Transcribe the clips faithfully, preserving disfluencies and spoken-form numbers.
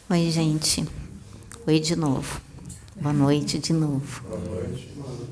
Oi, gente. Oi de novo. Boa noite de novo. Boa noite.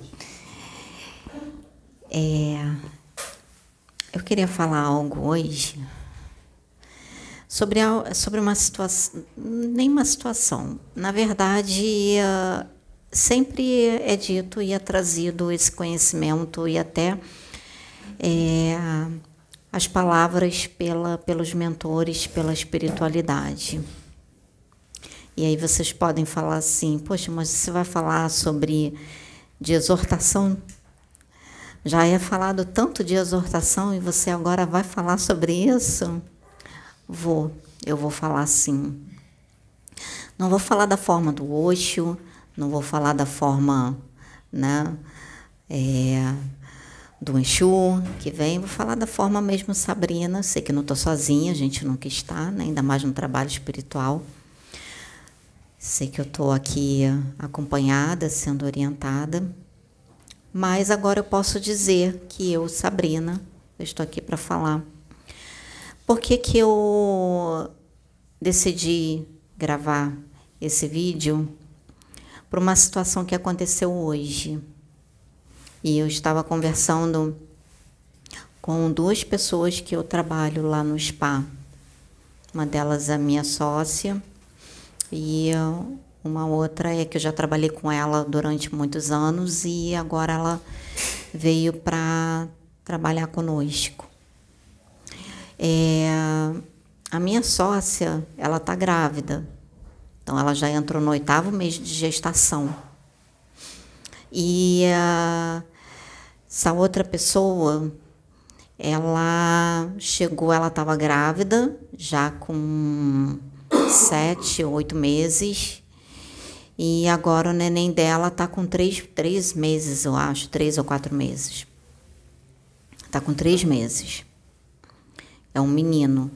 É, eu queria falar algo hoje sobre, sobre uma situação, nem uma situação. Na verdade, sempre é dito e é trazido esse conhecimento e até é, as palavras pela, pelos mentores, pela espiritualidade. E aí vocês podem falar assim, poxa, mas você vai falar sobre de exortação? Já é falado tanto de exortação e você agora vai falar sobre isso? Vou, eu vou falar sim. Não vou falar da forma do Osho, não vou falar da forma, né, é, do Exu que vem, vou falar da forma mesmo Sabrina. Sei que não estou sozinha, a gente nunca está, né, ainda mais no trabalho espiritual. Sei que eu estou aqui acompanhada, sendo orientada, mas agora eu posso dizer que eu, Sabrina, eu estou aqui para falar. Por que que eu decidi gravar esse vídeo? Por uma situação que aconteceu hoje. E eu estava conversando com duas pessoas que eu trabalho lá no spa. Uma delas é a minha sócia, e uma outra é que eu já trabalhei com ela durante muitos anos e agora ela veio para trabalhar conosco. É, a minha sócia, ela está grávida, então ela já entrou no oitavo mês de gestação. E uh, essa outra pessoa, ela chegou, ela estava grávida, já com sete, oito meses, e agora o neném dela tá com três, três meses, eu acho, três ou quatro meses. Tá com três meses. É um menino.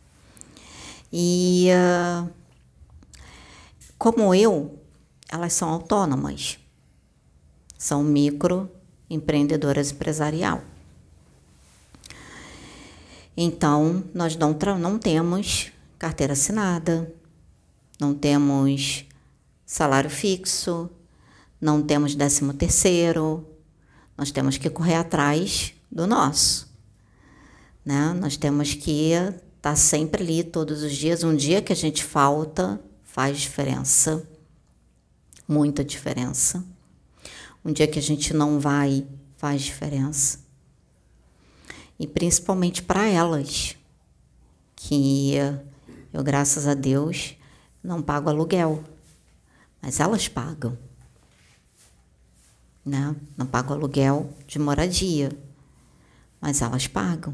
E uh, como eu, elas são autônomas, são microempreendedoras empresarial. Então, nós não, não temos carteira assinada, não temos salário fixo, não temos décimo terceiro, nós temos que correr atrás do nosso, né? Nós temos que estar sempre ali todos os dias. Um dia que a gente falta faz diferença, muita diferença. Um dia que a gente não vai faz diferença. E principalmente para elas, que eu, graças a Deus, não pago aluguel, mas elas pagam, né? Não pago aluguel de moradia, mas elas pagam.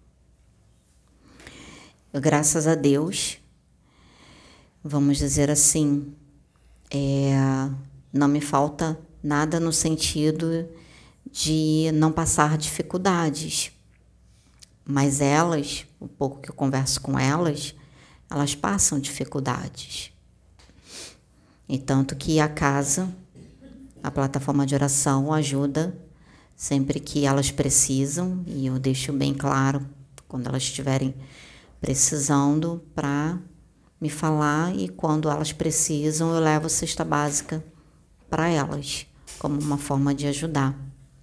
Eu, graças a Deus, vamos dizer assim, é, não me falta nada no sentido de não passar dificuldades. Mas elas, o pouco que eu converso com elas, elas passam dificuldades. E tanto que a casa, a plataforma de oração, ajuda sempre que elas precisam, e eu deixo bem claro quando elas estiverem precisando para me falar, e quando elas precisam eu levo a cesta básica para elas, como uma forma de ajudar.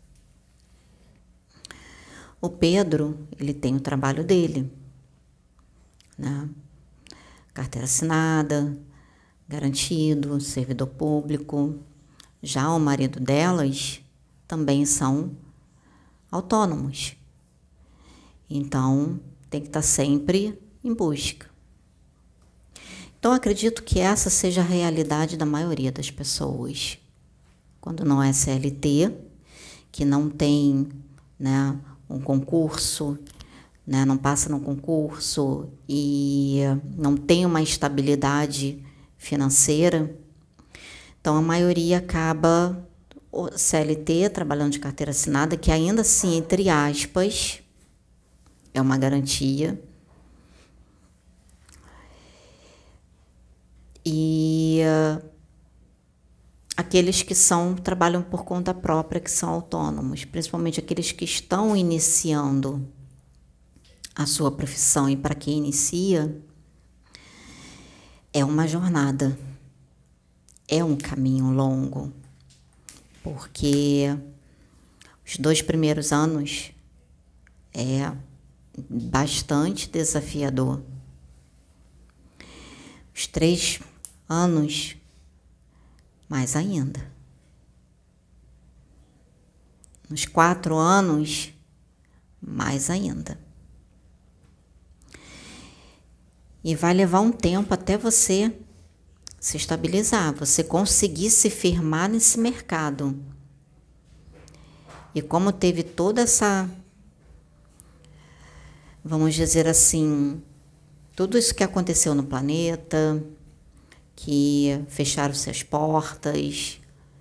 O Pedro, ele tem o trabalho dele, né? Carteira assinada, garantido, servidor público. Já o marido delas também são autônomos. Então, tem que estar sempre em busca. Então, acredito que essa seja a realidade da maioria das pessoas. Quando não é C L T, que não tem, né, um concurso, né, não passa no concurso e não tem uma estabilidade financeira, então a maioria acaba o C L T, trabalhando de carteira assinada, que ainda assim, entre aspas, é uma garantia. E uh, aqueles que são, trabalham por conta própria, que são autônomos, principalmente aqueles que estão iniciando a sua profissão. E para quem inicia, É uma jornada, é um caminho longo, porque os dois primeiros anos é bastante desafiador. Os três anos, mais ainda. Nos quatro anos, mais ainda. E vai levar um tempo até você se estabilizar, você conseguir se firmar nesse mercado. E como teve toda essa, vamos dizer assim, tudo isso que aconteceu no planeta, que fecharam-se as portas,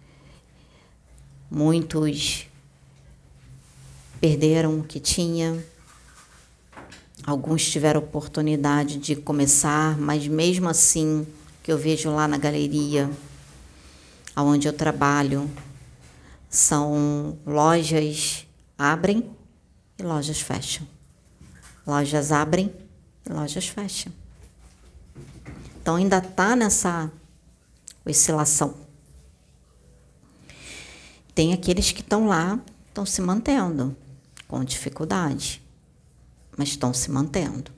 muitos perderam o que tinha, alguns tiveram oportunidade de começar, mas mesmo assim, que eu vejo lá na galeria, onde eu trabalho, são lojas abrem e lojas fecham. Lojas abrem e lojas fecham. Então ainda está nessa oscilação. Tem aqueles que estão lá, estão se mantendo com dificuldade, mas estão se mantendo.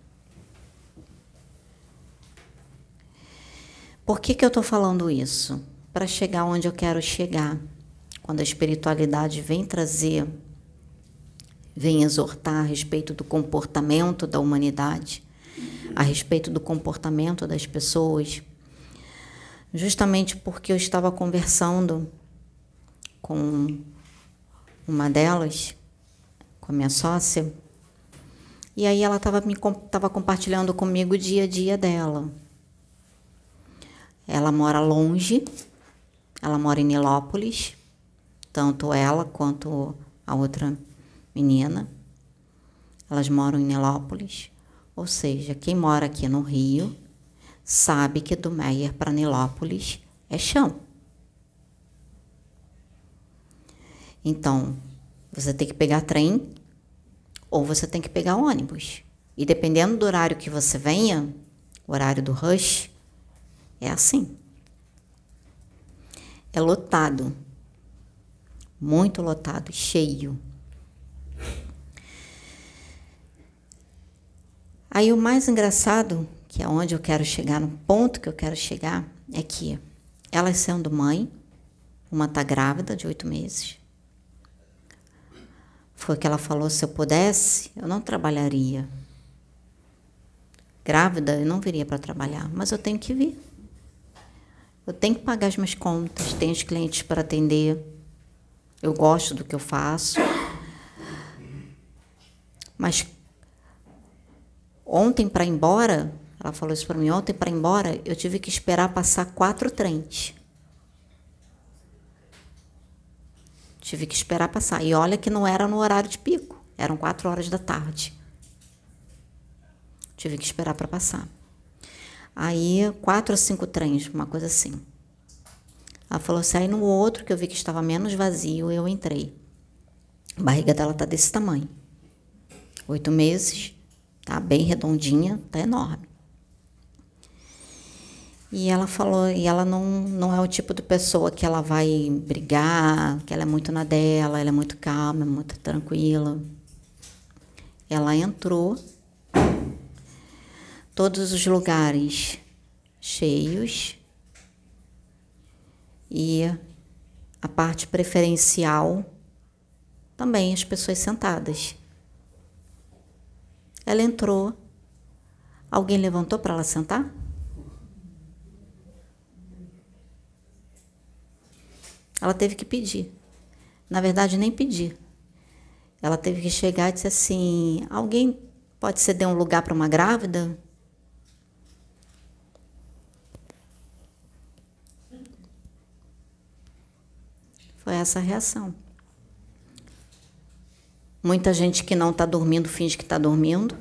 Por que que eu estou falando isso? Para chegar onde eu quero chegar. Quando a espiritualidade vem trazer, vem exortar a respeito do comportamento da humanidade, a respeito do comportamento das pessoas, justamente porque eu estava conversando com uma delas, com a minha sócia, e aí ela estava me tava compartilhando comigo o dia a dia dela. Ela mora longe, ela mora em Nilópolis, tanto ela quanto a outra menina, elas moram em Nilópolis, ou seja, quem mora aqui no Rio sabe que do Meier para Nilópolis é chão. Então, você tem que pegar trem ou você tem que pegar ônibus. E dependendo do horário que você venha, o horário do rush, é assim. É lotado. Muito lotado, cheio. Aí o mais engraçado, que é onde eu quero chegar, no ponto que eu quero chegar, é que elas sendo mãe, uma tá grávida de oito meses. Foi que ela falou, se eu pudesse, eu não trabalharia. Grávida, eu não viria para trabalhar, mas eu tenho que vir. Eu tenho que pagar as minhas contas, tenho os clientes para atender. Eu gosto do que eu faço. Mas ontem para ir embora, ela falou isso para mim, ontem para ir embora, eu tive que esperar passar quatro trens. Tive que esperar passar. E olha que não era no horário de pico, eram quatro horas da tarde. Tive que esperar para passar. Aí, quatro ou cinco trens, uma coisa assim. Ela falou assim, aí no outro, que eu vi que estava menos vazio, eu entrei. A barriga dela tá desse tamanho. Oito meses, tá bem redondinha, tá enorme. E ela falou, e ela não, não é o tipo de pessoa que ela vai brigar, que ela é muito na dela, ela é muito calma, muito tranquila. Ela entrou, todos os lugares cheios, e a parte preferencial também as pessoas sentadas. Ela entrou, alguém levantou para ela sentar? Ela teve que pedir. Na verdade, nem pedir. Ela teve que chegar e dizer assim, alguém pode ceder um lugar para uma grávida? Foi essa a reação. Muita gente que não está dormindo finge que está dormindo.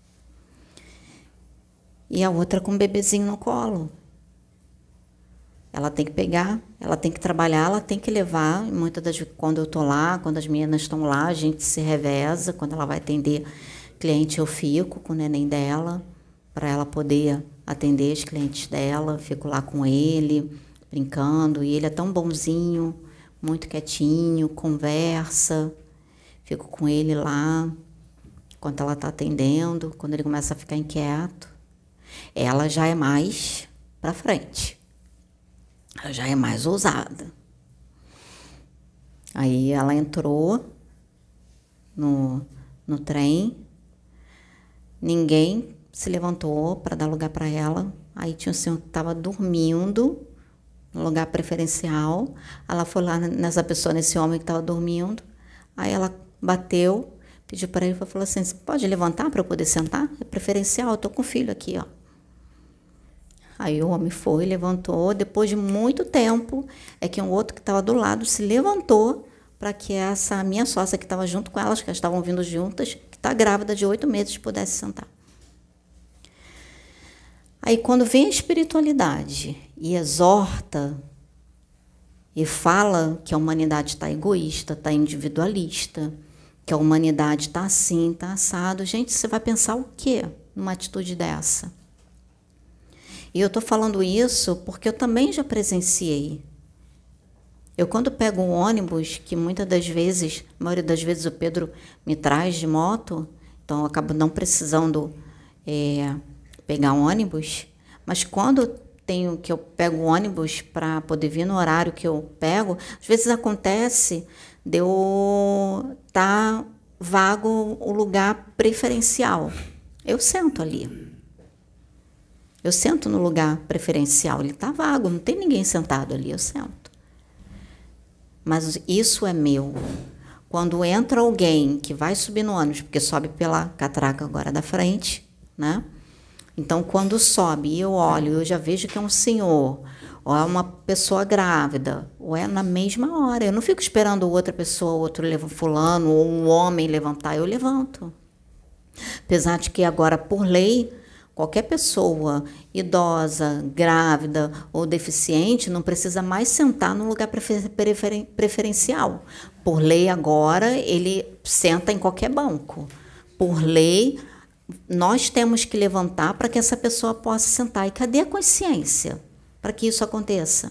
E a outra com um bebezinho no colo. Ela tem que pegar, ela tem que trabalhar, ela tem que levar. Muitas das vezes, quando eu estou lá, quando as meninas estão lá, a gente se reveza. Quando ela vai atender cliente, eu fico com o neném dela, para ela poder atender os clientes dela. Fico lá com ele, brincando. E ele é tão bonzinho, muito quietinho, conversa. Fico com ele lá, enquanto ela está atendendo. Quando ele começa a ficar inquieto, ela já é mais para frente. Ela já é mais ousada. Aí ela entrou no, no trem, ninguém se levantou para dar lugar para ela. Aí tinha um senhor que estava dormindo no lugar preferencial. Ela foi lá nessa pessoa, nesse homem que estava dormindo. Aí ela bateu, pediu para ele e falou assim: você pode levantar para eu poder sentar? É preferencial, eu estou com o filho aqui, ó. Aí o homem foi, levantou. Depois de muito tempo, é que um outro que estava do lado se levantou para que essa minha sócia que estava junto com elas, que elas estavam vindo juntas, que está grávida de oito meses, pudesse sentar. Aí quando vem a espiritualidade e exorta e fala que a humanidade está egoísta, está individualista, que a humanidade está assim, está assado, gente, você vai pensar o quê numa atitude dessa? E eu estou falando isso porque eu também já presenciei. Eu, quando pego um ônibus, que muitas das vezes, a maioria das vezes o Pedro me traz de moto, então eu acabo não precisando é, pegar um ônibus, mas quando tenho que eu pego o ônibus para poder vir no horário que eu pego, às vezes acontece de eu estar vago o lugar preferencial. Eu sento ali. Eu sento no lugar preferencial, ele está vago, não tem ninguém sentado ali, eu sento. Mas isso é meu. Quando entra alguém que vai subir no ônibus, porque sobe pela catraca agora da frente, né? Então, quando sobe e eu olho, eu já vejo que é um senhor, ou é uma pessoa grávida, ou é na mesma hora. Eu não fico esperando outra pessoa, outro fulano, ou um homem levantar, eu levanto. Apesar de que agora, por lei, qualquer pessoa idosa, grávida ou deficiente não precisa mais sentar no lugar prefer- prefer- preferencial. Por lei agora, ele senta em qualquer banco. Por lei, nós temos que levantar para que essa pessoa possa sentar. E cadê a consciência para que isso aconteça?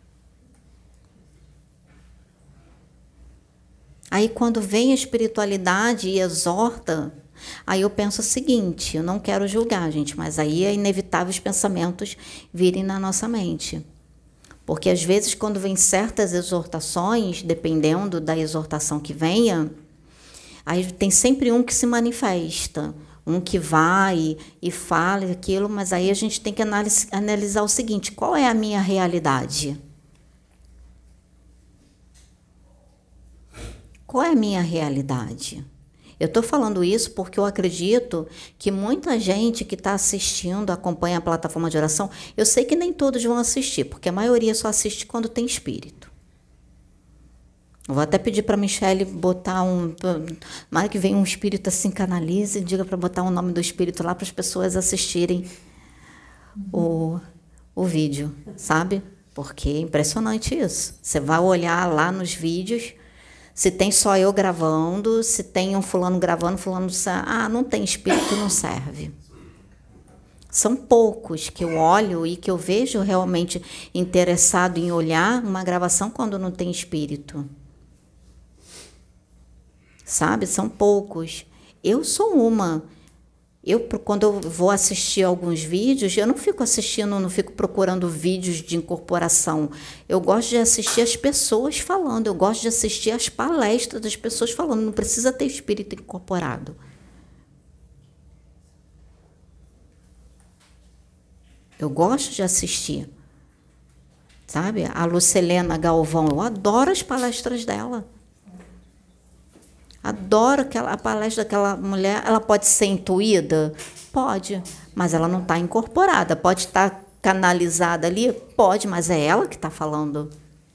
Aí quando vem a espiritualidade e exorta, aí eu penso o seguinte, eu não quero julgar, gente, mas aí é inevitável os pensamentos virem na nossa mente. Porque às vezes quando vem certas exortações, dependendo da exortação que venha, aí tem sempre um que se manifesta, um que vai e fala aquilo, mas aí a gente tem que analis- analisar o seguinte, qual é a minha realidade? Qual é a minha realidade? Eu estou falando isso porque eu acredito que muita gente que está assistindo, acompanha a plataforma de oração, eu sei que nem todos vão assistir, porque a maioria só assiste quando tem espírito. Eu vou até pedir para a Michele botar um... Mais que venha um espírito assim, canalize, diga para botar o nome do espírito lá para as pessoas assistirem o, o vídeo, sabe? Porque é impressionante isso. Você vai olhar lá nos vídeos... Se tem só eu gravando, se tem um fulano gravando, fulano... Ah, não tem espírito, não serve. São poucos que eu olho e que eu vejo realmente interessado em olhar uma gravação quando não tem espírito. Sabe? São poucos. Eu sou uma. Eu, quando eu vou assistir alguns vídeos, eu não fico assistindo, não fico procurando vídeos de incorporação. Eu gosto de assistir as pessoas falando, eu gosto de assistir as palestras das pessoas falando. Não precisa ter espírito incorporado. Eu gosto de assistir. Sabe? A Lucelena Galvão, eu adoro as palestras dela. Adoro aquela, a palestra daquela mulher. Ela pode ser intuída? Pode, mas ela não está incorporada. Pode estar canalizada ali? Pode, mas é ela que está falando.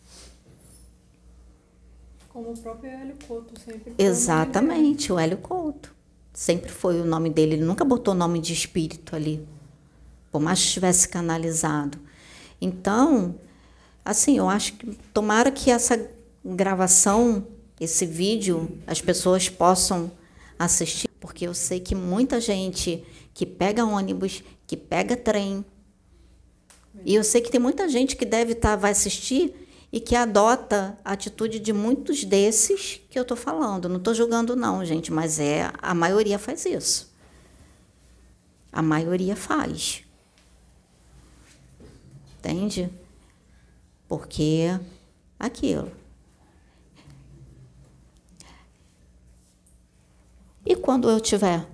Como o próprio Hélio Couto sempre foi. Exatamente, o Hélio Couto. Sempre foi o nome dele. Ele nunca botou nome de espírito ali, por mais que estivesse canalizado. Então, Assim, eu acho que tomara que essa gravação, esse vídeo, as pessoas possam assistir, porque eu sei que muita gente que pega ônibus, que pega trem, e eu sei que tem muita gente que deve estar, vai assistir e que adota a atitude de muitos desses que eu estou falando. Não estou julgando não, gente, mas é, a maioria faz isso. A maioria faz. Entende? Porque aquilo. E quando eu tiver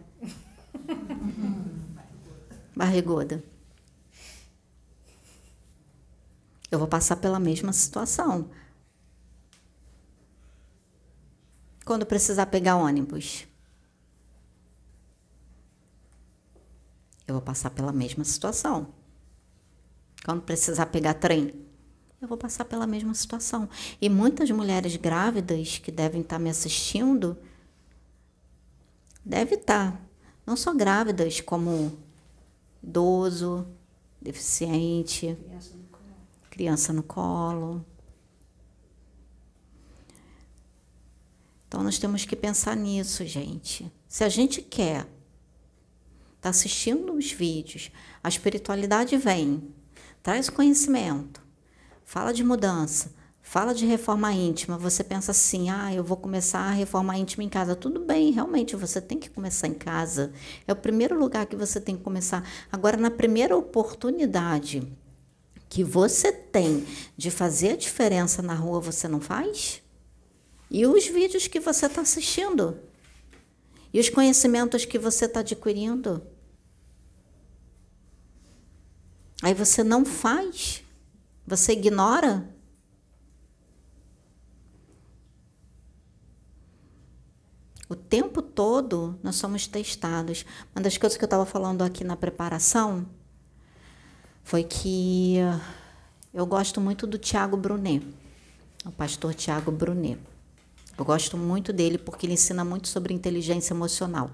barriguda? Eu vou passar pela mesma situação. Quando precisar pegar ônibus, eu vou passar pela mesma situação. Quando precisar pegar trem, eu vou passar pela mesma situação. E muitas mulheres grávidas que devem estar me assistindo, devem estar, não só grávidas, como idoso, deficiente, criança no colo. Criança no colo. Então, nós temos que pensar nisso, gente. Se a gente quer tá assistindo os vídeos, a espiritualidade vem, traz conhecimento, fala de mudança, fala de reforma íntima, você pensa assim, ah, eu vou começar a reforma íntima em casa. Tudo bem, realmente, você tem que começar em casa. É o primeiro lugar que você tem que começar. Agora, na primeira oportunidade que você tem de fazer a diferença na rua, você não faz? E os vídeos que você está assistindo? E os conhecimentos que você está adquirindo? Aí você não faz? Você ignora? O tempo todo nós somos testados. Uma das coisas que eu estava falando aqui na preparação foi que eu gosto muito do Tiago Brunet, o pastor Tiago Brunet. Eu gosto muito dele porque ele ensina muito sobre inteligência emocional.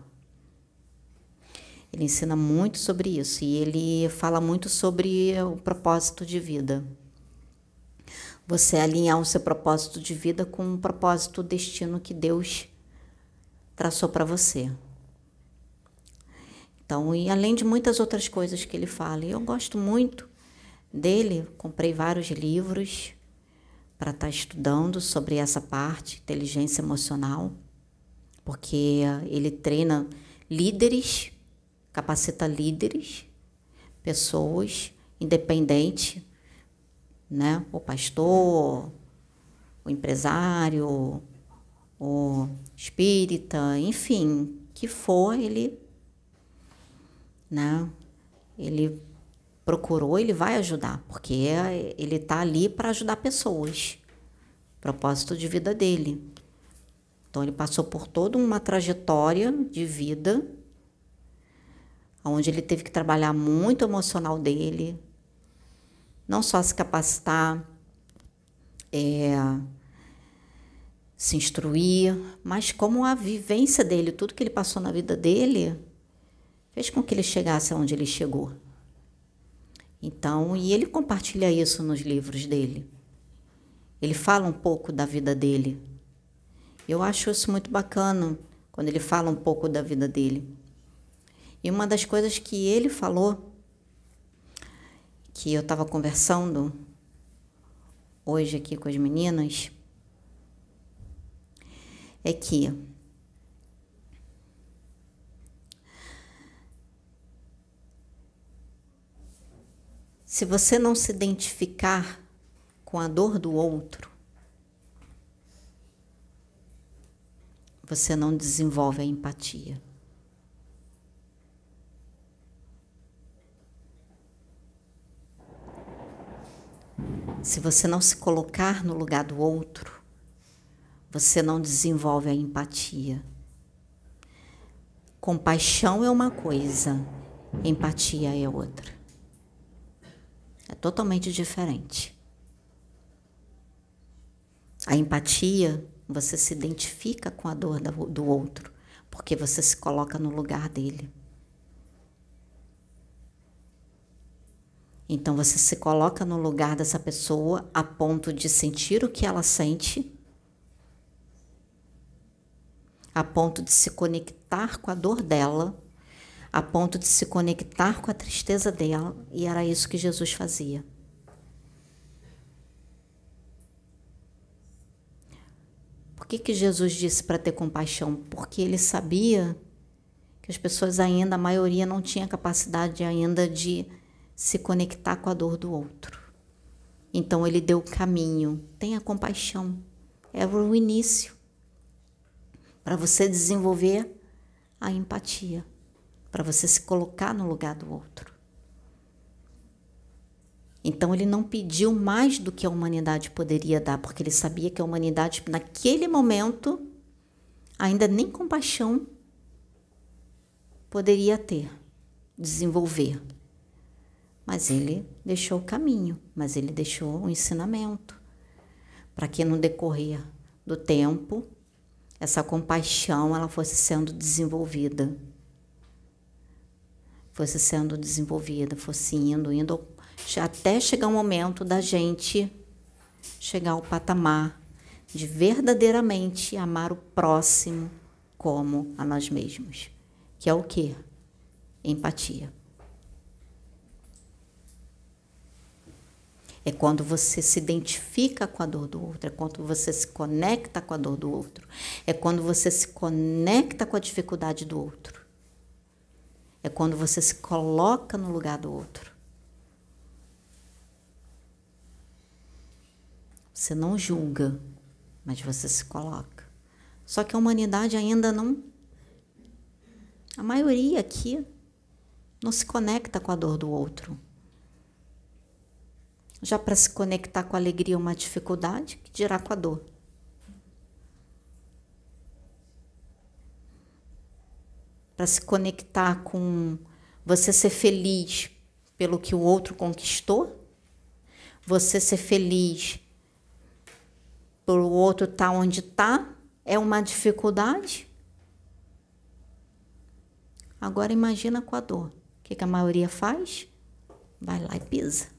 Ele ensina muito sobre isso e ele fala muito sobre o propósito de vida. Você alinhar o seu propósito de vida com o propósito, o destino que Deus traçou para você. Então, e além de muitas outras coisas que ele fala, eu gosto muito dele, comprei vários livros para estar estudando sobre essa parte, inteligência emocional, porque ele treina líderes, capacita líderes, pessoas independentes, né? O pastor, o empresário, o espírita, enfim, que for, ele, né? Ele procurou, ele vai ajudar, porque ele está ali para ajudar pessoas, propósito de vida dele. Então, ele passou por toda uma trajetória de vida, onde ele teve que trabalhar muito o emocional dele, não só se capacitar, é, se instruir, mas como a vivência dele, tudo que ele passou na vida dele, fez com que ele chegasse aonde ele chegou. Então, e ele compartilha isso nos livros dele. Ele fala um pouco da vida dele. Eu acho isso muito bacana, quando ele fala um pouco da vida dele. E uma das coisas que ele falou, que eu estava conversando hoje aqui com as meninas, é que se você não se identificar com a dor do outro, você não desenvolve a empatia. Se você não se colocar no lugar do outro, você não desenvolve a empatia. Compaixão é uma coisa, empatia é outra. É totalmente diferente. A empatia, você se identifica com a dor do outro, porque você se coloca no lugar dele. Então você se coloca no lugar dessa pessoa a ponto de sentir o que ela sente, a ponto de se conectar com a dor dela, a ponto de se conectar com a tristeza dela, e era isso que Jesus fazia. Por que que Jesus disse para ter compaixão? Porque ele sabia que as pessoas ainda, a maioria não tinha capacidade ainda de se conectar com a dor do outro. Então ele deu o caminho. Tenha compaixão. É o início para você desenvolver a empatia, para você se colocar no lugar do outro. Então ele não pediu mais do que a humanidade poderia dar, porque ele sabia que a humanidade, naquele momento, ainda nem compaixão poderia ter, desenvolver. Mas ele deixou o caminho, mas ele deixou o ensinamento, para que no decorrer do tempo, essa compaixão ela fosse sendo desenvolvida. Fosse sendo desenvolvida, fosse indo, indo, até chegar o momento da gente chegar ao patamar de verdadeiramente amar o próximo como a nós mesmos. Que é o quê? Empatia. É quando você se identifica com a dor do outro, é quando você se conecta com a dor do outro, é quando você se conecta com a dificuldade do outro, é quando você se coloca no lugar do outro. Você não julga, mas você se coloca. Só que a humanidade ainda não, a maioria aqui, não se conecta com a dor do outro. Já para se conectar com a alegria é uma dificuldade, que dirá com a dor. Para se conectar com você ser feliz pelo que o outro conquistou, você ser feliz por o outro estar onde está, é uma dificuldade. Agora imagina com a dor. O que, que a maioria faz? Vai lá e pisa.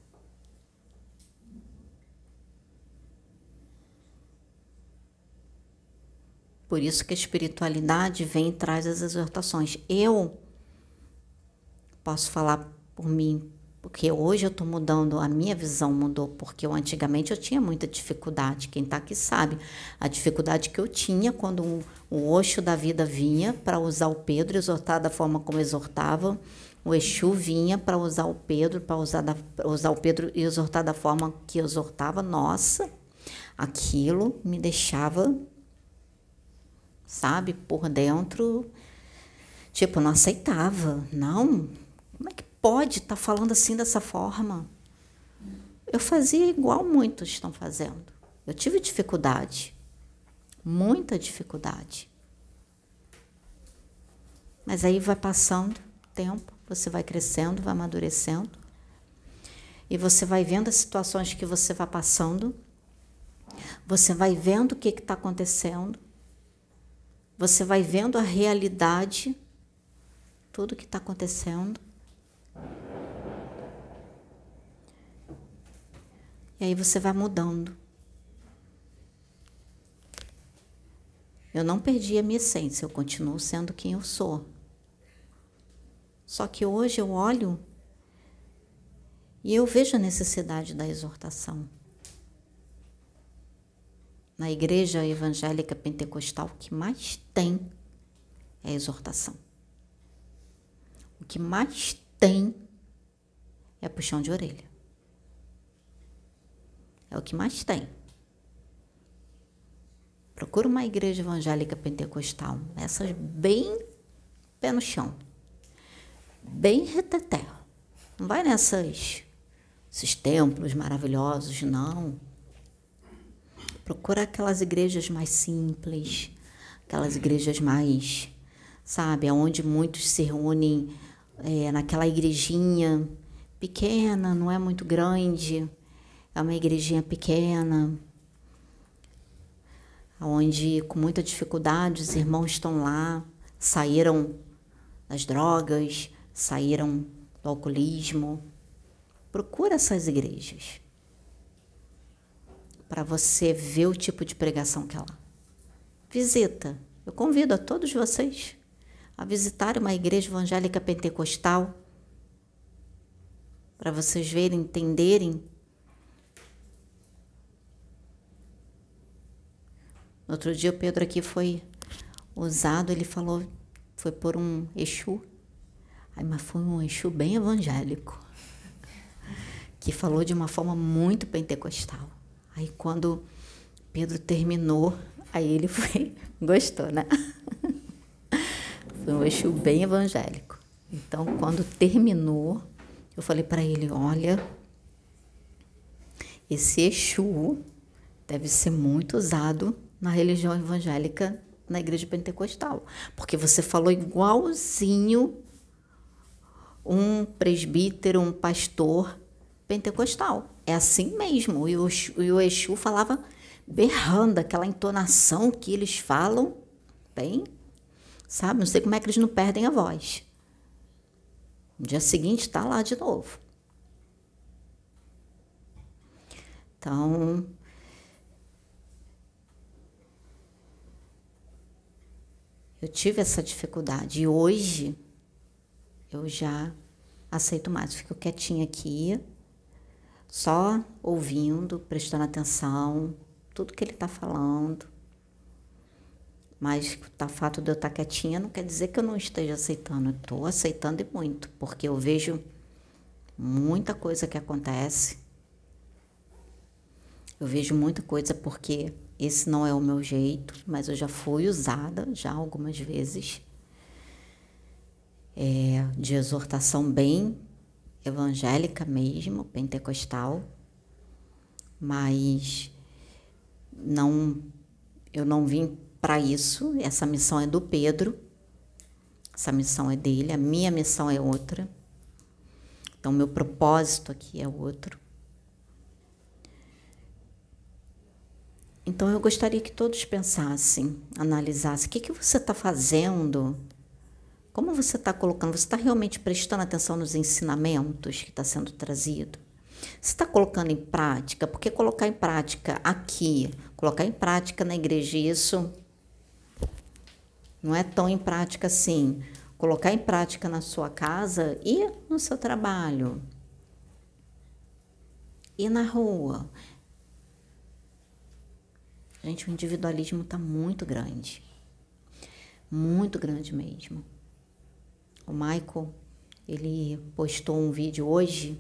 Por isso que a espiritualidade vem e traz as exortações. Eu posso falar por mim, porque hoje eu estou mudando, a minha visão mudou, porque eu, antigamente eu tinha muita dificuldade. Quem está aqui sabe a dificuldade que eu tinha quando um, o Osho da vida vinha para usar o Pedro, exortar da forma como exortava. O Exu vinha para usar o Pedro, para usar, da, usar o Pedro e exortar da forma que exortava. Nossa, aquilo me deixava, sabe, por dentro, tipo, eu não aceitava. Não, como é que pode estar falando assim dessa forma? Eu fazia igual muitos estão fazendo. Eu tive dificuldade, muita dificuldade. Mas aí vai passando o tempo, você vai crescendo, vai amadurecendo, e você vai vendo as situações que você vai passando, você vai vendo o que está acontecendo, você vai vendo a realidade, tudo que está acontecendo. E aí você vai mudando. Eu não perdi a minha essência, eu continuo sendo quem eu sou. Só que hoje eu olho e eu vejo a necessidade da exortação. Na igreja evangélica pentecostal, o que mais tem é a exortação. O que mais tem é puxão de orelha. É o que mais tem. Procura uma igreja evangélica pentecostal, essas bem pé no chão, bem reteté. Não vai nessas, esses templos maravilhosos, não. Procura aquelas igrejas mais simples, aquelas igrejas mais, sabe, onde muitos se reúnem é, naquela igrejinha pequena, não é muito grande, é uma igrejinha pequena, onde com muita dificuldade os irmãos estão lá, saíram das drogas, saíram do alcoolismo, Procura essas igrejas para você ver o tipo de pregação que ela visita. Eu convido a todos vocês a visitar uma igreja evangélica pentecostal para vocês verem, entenderem. No outro dia o Pedro aqui foi usado, ele falou, foi por um Exu, aí, mas foi um Exu bem evangélico, que falou de uma forma muito pentecostal. Aí quando Pedro terminou, aí ele foi, gostou, né? Foi um Exu bem evangélico. Então, quando terminou, eu falei para ele, olha, esse Exu deve ser muito usado na religião evangélica, na igreja pentecostal, porque você falou igualzinho um presbítero, um pastor pentecostal. É assim mesmo. E o, e o Exu falava berrando, aquela entonação que eles falam, bem, sabe? Não sei como é que eles não perdem a voz. No dia seguinte está lá de novo. Então, eu tive essa dificuldade. E hoje, eu já aceito mais. Fico quietinha aqui, só ouvindo, prestando atenção, tudo que ele está falando. Mas o fato de eu estar quietinha não quer dizer que eu não esteja aceitando. Eu estou aceitando e muito, porque eu vejo muita coisa que acontece. Eu vejo muita coisa porque esse não é o meu jeito, mas eu já fui usada já algumas vezes. É, de exortação bem evangélica mesmo, pentecostal, mas não, eu não vim para isso. Essa missão é do Pedro, essa missão é dele, a minha missão é outra, então meu propósito aqui é outro. Então eu gostaria que todos pensassem, analisassem, o que, que você está fazendo? Como você está colocando? Você está realmente prestando atenção nos ensinamentos que está sendo trazido? Você está colocando em prática? Porque colocar em prática aqui, colocar em prática na igreja, isso não é tão em prática assim. Colocar em prática na sua casa e no seu trabalho. E na rua. Gente, o individualismo está muito grande. Muito grande mesmo. O Michael, ele postou um vídeo hoje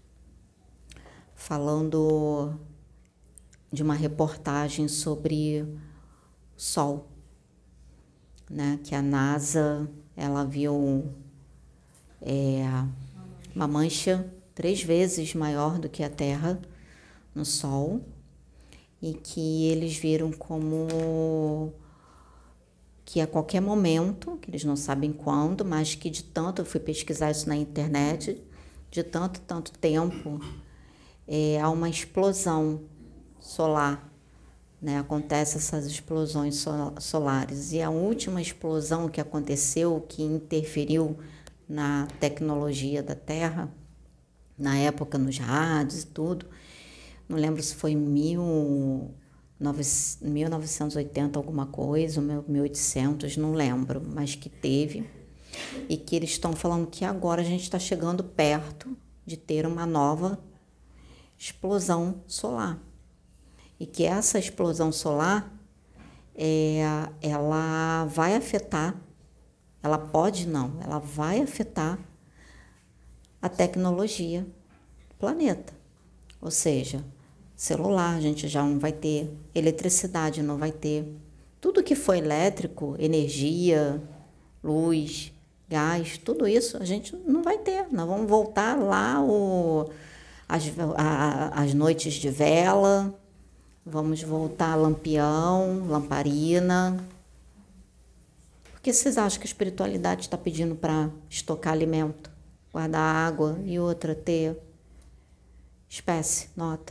falando de uma reportagem sobre o Sol, né? Que a NASA, ela viu é, uma mancha três vezes maior do que a Terra no Sol e que eles viram como que a qualquer momento, que eles não sabem quando, mas que de tanto, eu fui pesquisar isso na internet, de tanto, tanto tempo, é, há uma explosão solar, né? Acontece essas explosões so- solares. E a última explosão que aconteceu, que interferiu na tecnologia da Terra, na época nos rádios e tudo, não lembro se foi mil... mil novecentos e oitenta alguma coisa, mil e oitocentos, não lembro, mas que teve, e que eles estão falando que agora a gente está chegando perto de ter uma nova explosão solar, e que essa explosão solar, é, ela vai afetar, ela pode não, ela vai afetar a tecnologia do planeta, ou seja, celular, a gente já não vai ter, eletricidade não vai ter. Tudo que for elétrico, energia, luz, gás, tudo isso a gente não vai ter. Nós vamos voltar lá o, as, a, as noites de vela, vamos voltar lampião, lamparina. Por que vocês acham que a espiritualidade está pedindo para estocar alimento, guardar água e outra ter espécie, nota?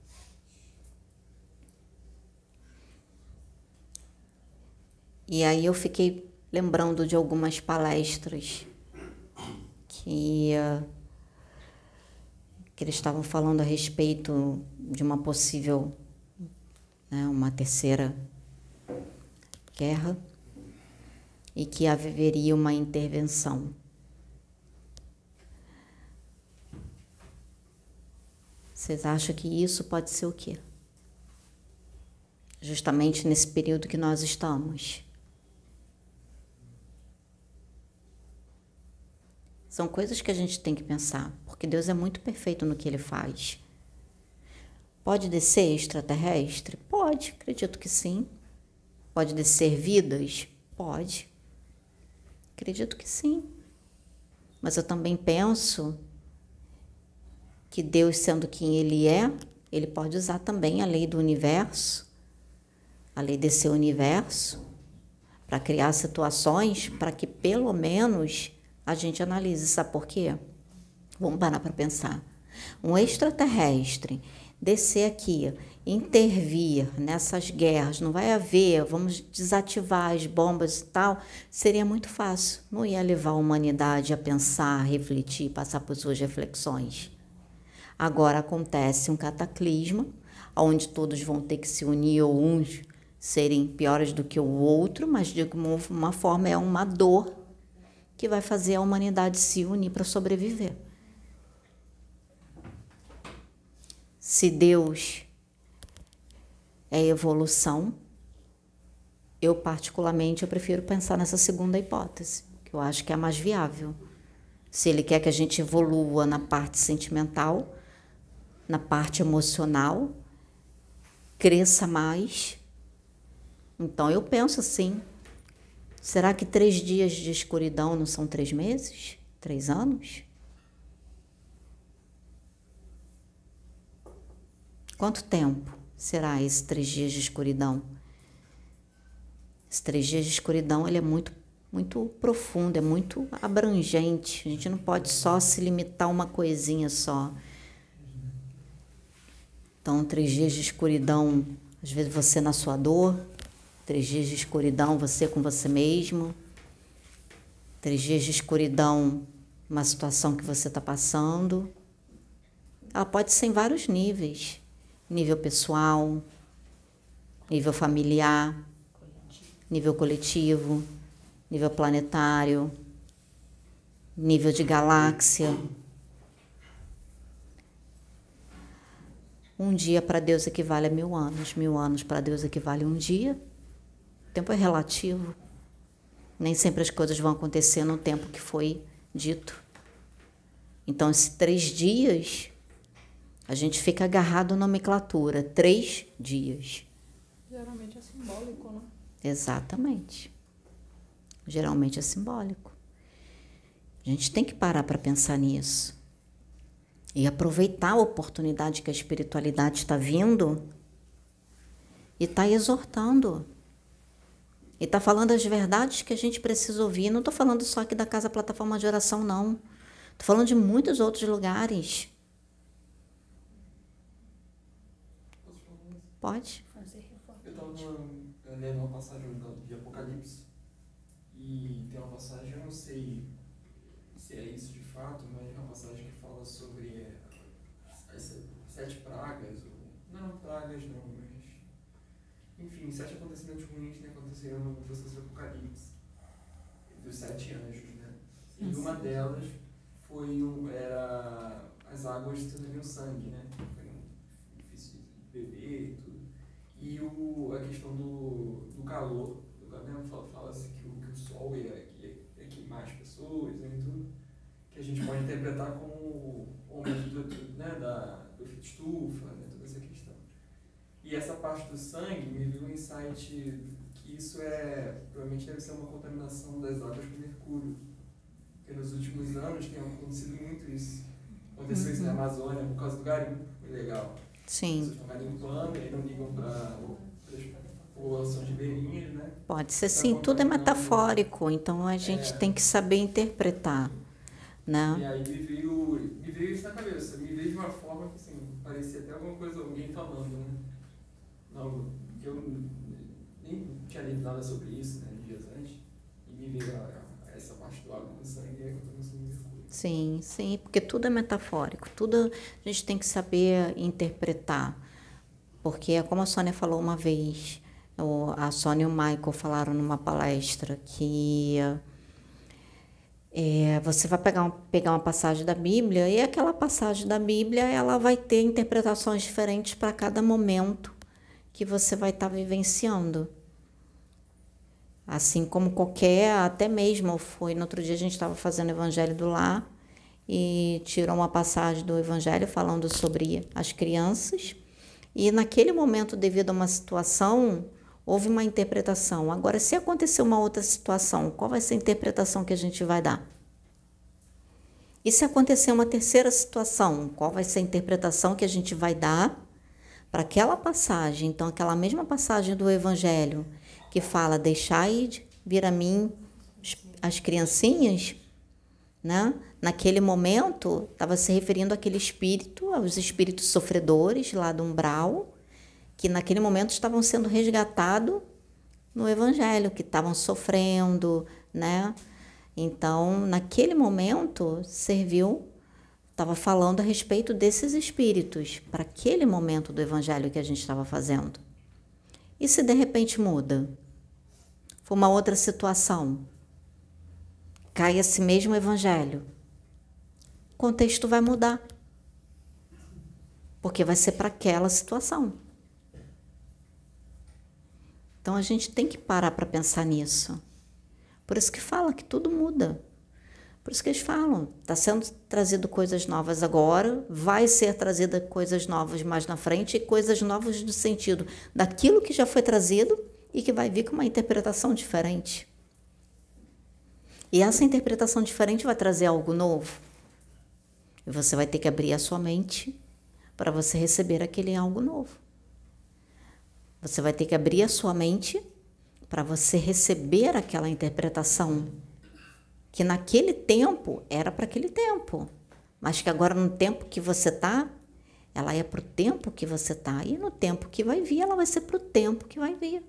E aí eu fiquei lembrando de algumas palestras que, que eles estavam falando a respeito de uma possível, né, uma terceira guerra e que haveria uma intervenção. Vocês acham que isso pode ser o quê? Justamente nesse período que nós estamos. São coisas que a gente tem que pensar, porque Deus é muito perfeito no que Ele faz. Pode descer extraterrestre? Pode, acredito que sim. Pode descer vidas? Pode. Acredito que sim. Mas eu também penso que Deus, sendo quem Ele é, Ele pode usar também a lei do universo, a lei desse universo, para criar situações para que pelo menos a gente analise. Sabe por quê? Vamos parar para pensar. Um extraterrestre descer aqui, intervir nessas guerras, não vai haver, vamos desativar as bombas e tal, seria muito fácil. Não ia levar a humanidade a pensar, a refletir, passar por suas reflexões. Agora acontece um cataclisma, onde todos vão ter que se unir, ou uns serem piores do que o outro, mas de uma forma é uma dor que vai fazer a humanidade se unir para sobreviver. Se Deus é evolução, eu particularmente eu prefiro pensar nessa segunda hipótese, que eu acho que é a mais viável. Se Ele quer que a gente evolua na parte sentimental, na parte emocional, cresça mais, então eu penso assim, será que três dias de escuridão não são três meses? Três anos? Quanto tempo será esses três dias de escuridão? Esses três dias de escuridão, ele é muito, muito profundo, é muito abrangente. A gente não pode só se limitar a uma coisinha só. Então, três dias de escuridão, às vezes você na sua dor, três dias de escuridão você com você mesmo, três dias de escuridão, uma situação que você está passando. Ela pode ser em vários níveis. Nível pessoal, nível familiar, nível coletivo, nível planetário, nível de galáxia. Um dia para Deus equivale a mil anos, mil anos para Deus equivale a um dia. O tempo é relativo. Nem sempre as coisas vão acontecer no tempo que foi dito. Então, esses três dias, a gente fica agarrado na nomenclatura. Três dias. Geralmente é simbólico, né? Exatamente. Geralmente é simbólico. A gente tem que parar para pensar nisso. E aproveitar a oportunidade que a espiritualidade está vindo e está exortando. E está falando as verdades que a gente precisa ouvir. Não estou falando só aqui da Casa Plataforma de Oração, não. Estou falando de muitos outros lugares. Pode? Eu estava lendo uma passagem de Apocalipse e tem uma passagem, eu não sei se é isso de fato, mas é uma passagem que fala sobre as sete pragas, ou, não pragas não, mas enfim, sete acontecimentos ruins que aconteceram no processo de Apocalipse, dos sete anjos, né? E Nossa. uma delas foi um, era as águas se tornariam sangue, né? Foi um difícil de beber e tudo. E o, a questão do, do calor, né? fala, fala-se que o, que o sol ia, ia, ia queimar as pessoas, né? E tudo, que a gente pode interpretar como o aumento do, do, né? da, do efeito estufa, né? Toda essa questão. E essa parte do sangue me veio um insight que isso é, provavelmente deve ser uma contaminação das águas com mercúrio. Porque nos últimos anos tem acontecido muito isso. Aconteceu uhum. isso na Amazônia por causa do garimpo ilegal. Sim. As pessoas estão garimpando e aí não ligam para as populações ribeirinhas, né? Pode ser sim, tudo é metafórico, então a gente é, tem que saber interpretar. Né? E aí me veio, me veio isso na cabeça, me veio de uma forma que assim, parecia até alguma coisa, alguém falando, né? Não, que eu nem tinha lido nada sobre isso, né, dias antes, e me veio a, a essa parte do água do sangue e a contaminação do mercúrio. Sim, sim, porque tudo é metafórico, tudo a gente tem que saber interpretar. Porque é como a Sônia falou uma vez, o- a Sônia e o Michael falaram numa palestra que é, você vai pegar, um- pegar uma passagem da Bíblia e aquela passagem da Bíblia ela vai ter interpretações diferentes para cada momento que você vai estar vivenciando. Assim como qualquer, até mesmo foi no outro dia a gente estava fazendo o Evangelho do Lar e tirou uma passagem do Evangelho falando sobre as crianças e naquele momento, devido a uma situação, houve uma interpretação. Agora, se acontecer uma outra situação, qual vai ser a interpretação que a gente vai dar? E se acontecer uma terceira situação, qual vai ser a interpretação que a gente vai dar para aquela passagem? Então, aquela mesma passagem do Evangelho que fala, deixai vir a mim as criancinhas, né? Naquele momento, estava se referindo àquele espírito, aos espíritos sofredores lá do umbral, que naquele momento estavam sendo resgatados no Evangelho, que estavam sofrendo, né? Então, naquele momento, serviu, estava falando a respeito desses espíritos, para aquele momento do Evangelho que a gente estava fazendo. E se de repente muda? For uma outra situação, cai esse mesmo Evangelho, o contexto vai mudar, porque vai ser para aquela situação. Então a gente tem que parar para pensar nisso. Por isso que fala que tudo muda. Por isso que eles falam, está sendo trazido coisas novas agora, vai ser trazida coisas novas mais na frente, e coisas novas no sentido daquilo que já foi trazido e que vai vir com uma interpretação diferente. E essa interpretação diferente vai trazer algo novo. E você vai ter que abrir a sua mente para você receber aquele algo novo. Você vai ter que abrir a sua mente para você receber aquela interpretação que naquele tempo era para aquele tempo, mas que agora no tempo que você está, ela é para o tempo que você está, e no tempo que vai vir, ela vai ser para o tempo que vai vir.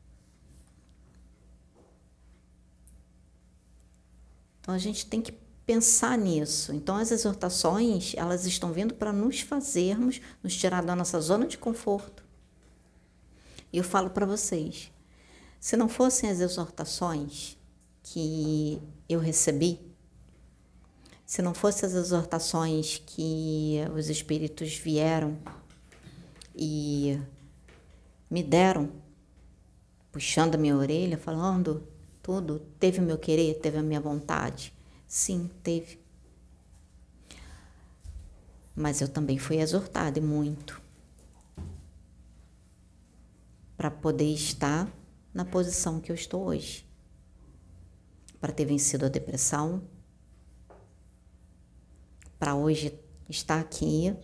Então a gente tem que pensar nisso. Então as exortações, elas estão vindo para nos fazermos, nos tirar da nossa zona de conforto. E eu falo para vocês, se não fossem as exortações que eu recebi, se não fossem as exortações que os espíritos vieram e me deram, puxando a minha orelha, falando tudo, teve o meu querer, teve a minha vontade. Sim, teve. Mas eu também fui exortada e muito para poder estar na posição que eu estou hoje. Para ter vencido a depressão, para hoje estar aqui,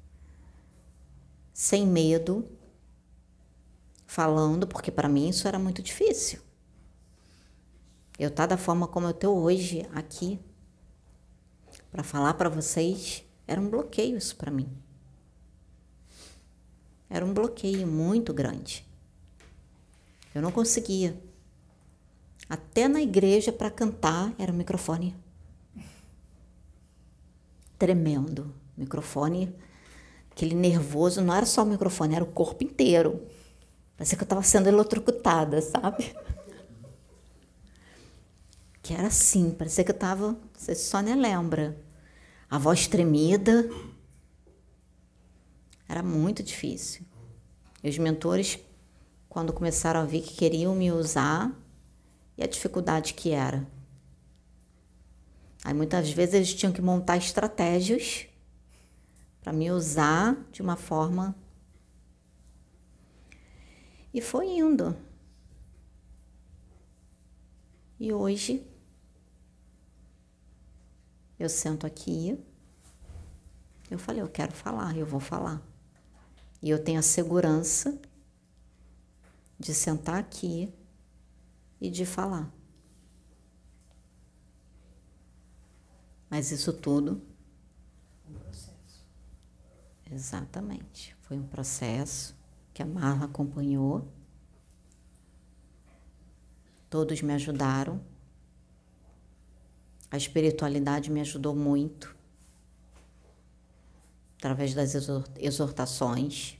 sem medo, falando, porque para mim isso era muito difícil. Eu estar da forma como eu estou hoje aqui, para falar para vocês, era um bloqueio isso para mim. Era um bloqueio muito grande. Eu não conseguia. Até na igreja, para cantar, era o microfone. Tremendo. Microfone, aquele nervoso, não era só o microfone, era o corpo inteiro. Parecia que eu estava sendo eletrocutada, sabe? Que era assim, parecia que eu estava, não sei se a Sônia lembra, a voz tremida. Era muito difícil. E os mentores, quando começaram a ver que queriam me usar, e a dificuldade que era. Aí muitas vezes eles tinham que montar estratégias para me usar de uma forma. E foi indo. E hoje eu sento aqui, eu falei, eu quero falar, eu vou falar. E eu tenho a segurança de sentar aqui e de falar. Mas isso tudo... Um processo. Exatamente. Foi um processo que a Marla acompanhou. Todos me ajudaram. A espiritualidade me ajudou muito, através das exortações.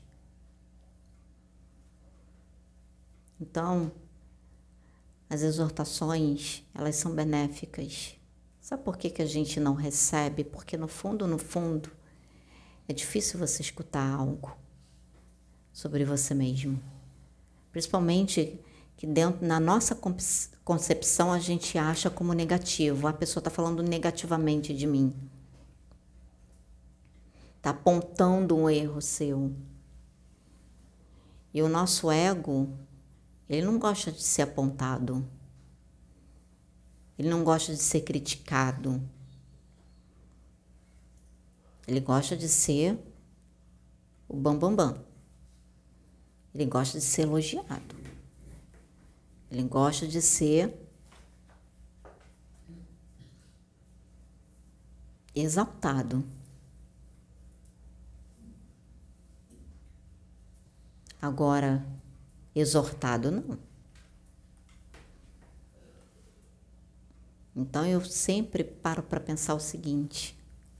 Então, as exortações, elas são benéficas. Sabe por que que a gente não recebe? Porque no fundo, no fundo, é difícil você escutar algo sobre você mesmo. Principalmente que dentro, na nossa concepção, a gente acha como negativo. A pessoa está falando negativamente de mim. Está apontando um erro seu. E o nosso ego, ele não gosta de ser apontado. Ele não gosta de ser criticado. Ele gosta de ser o bambambam. Bam, bam. Ele gosta de ser elogiado. Ele gosta de ser exaltado. Agora, exortado não. Então eu sempre paro para pensar o seguinte: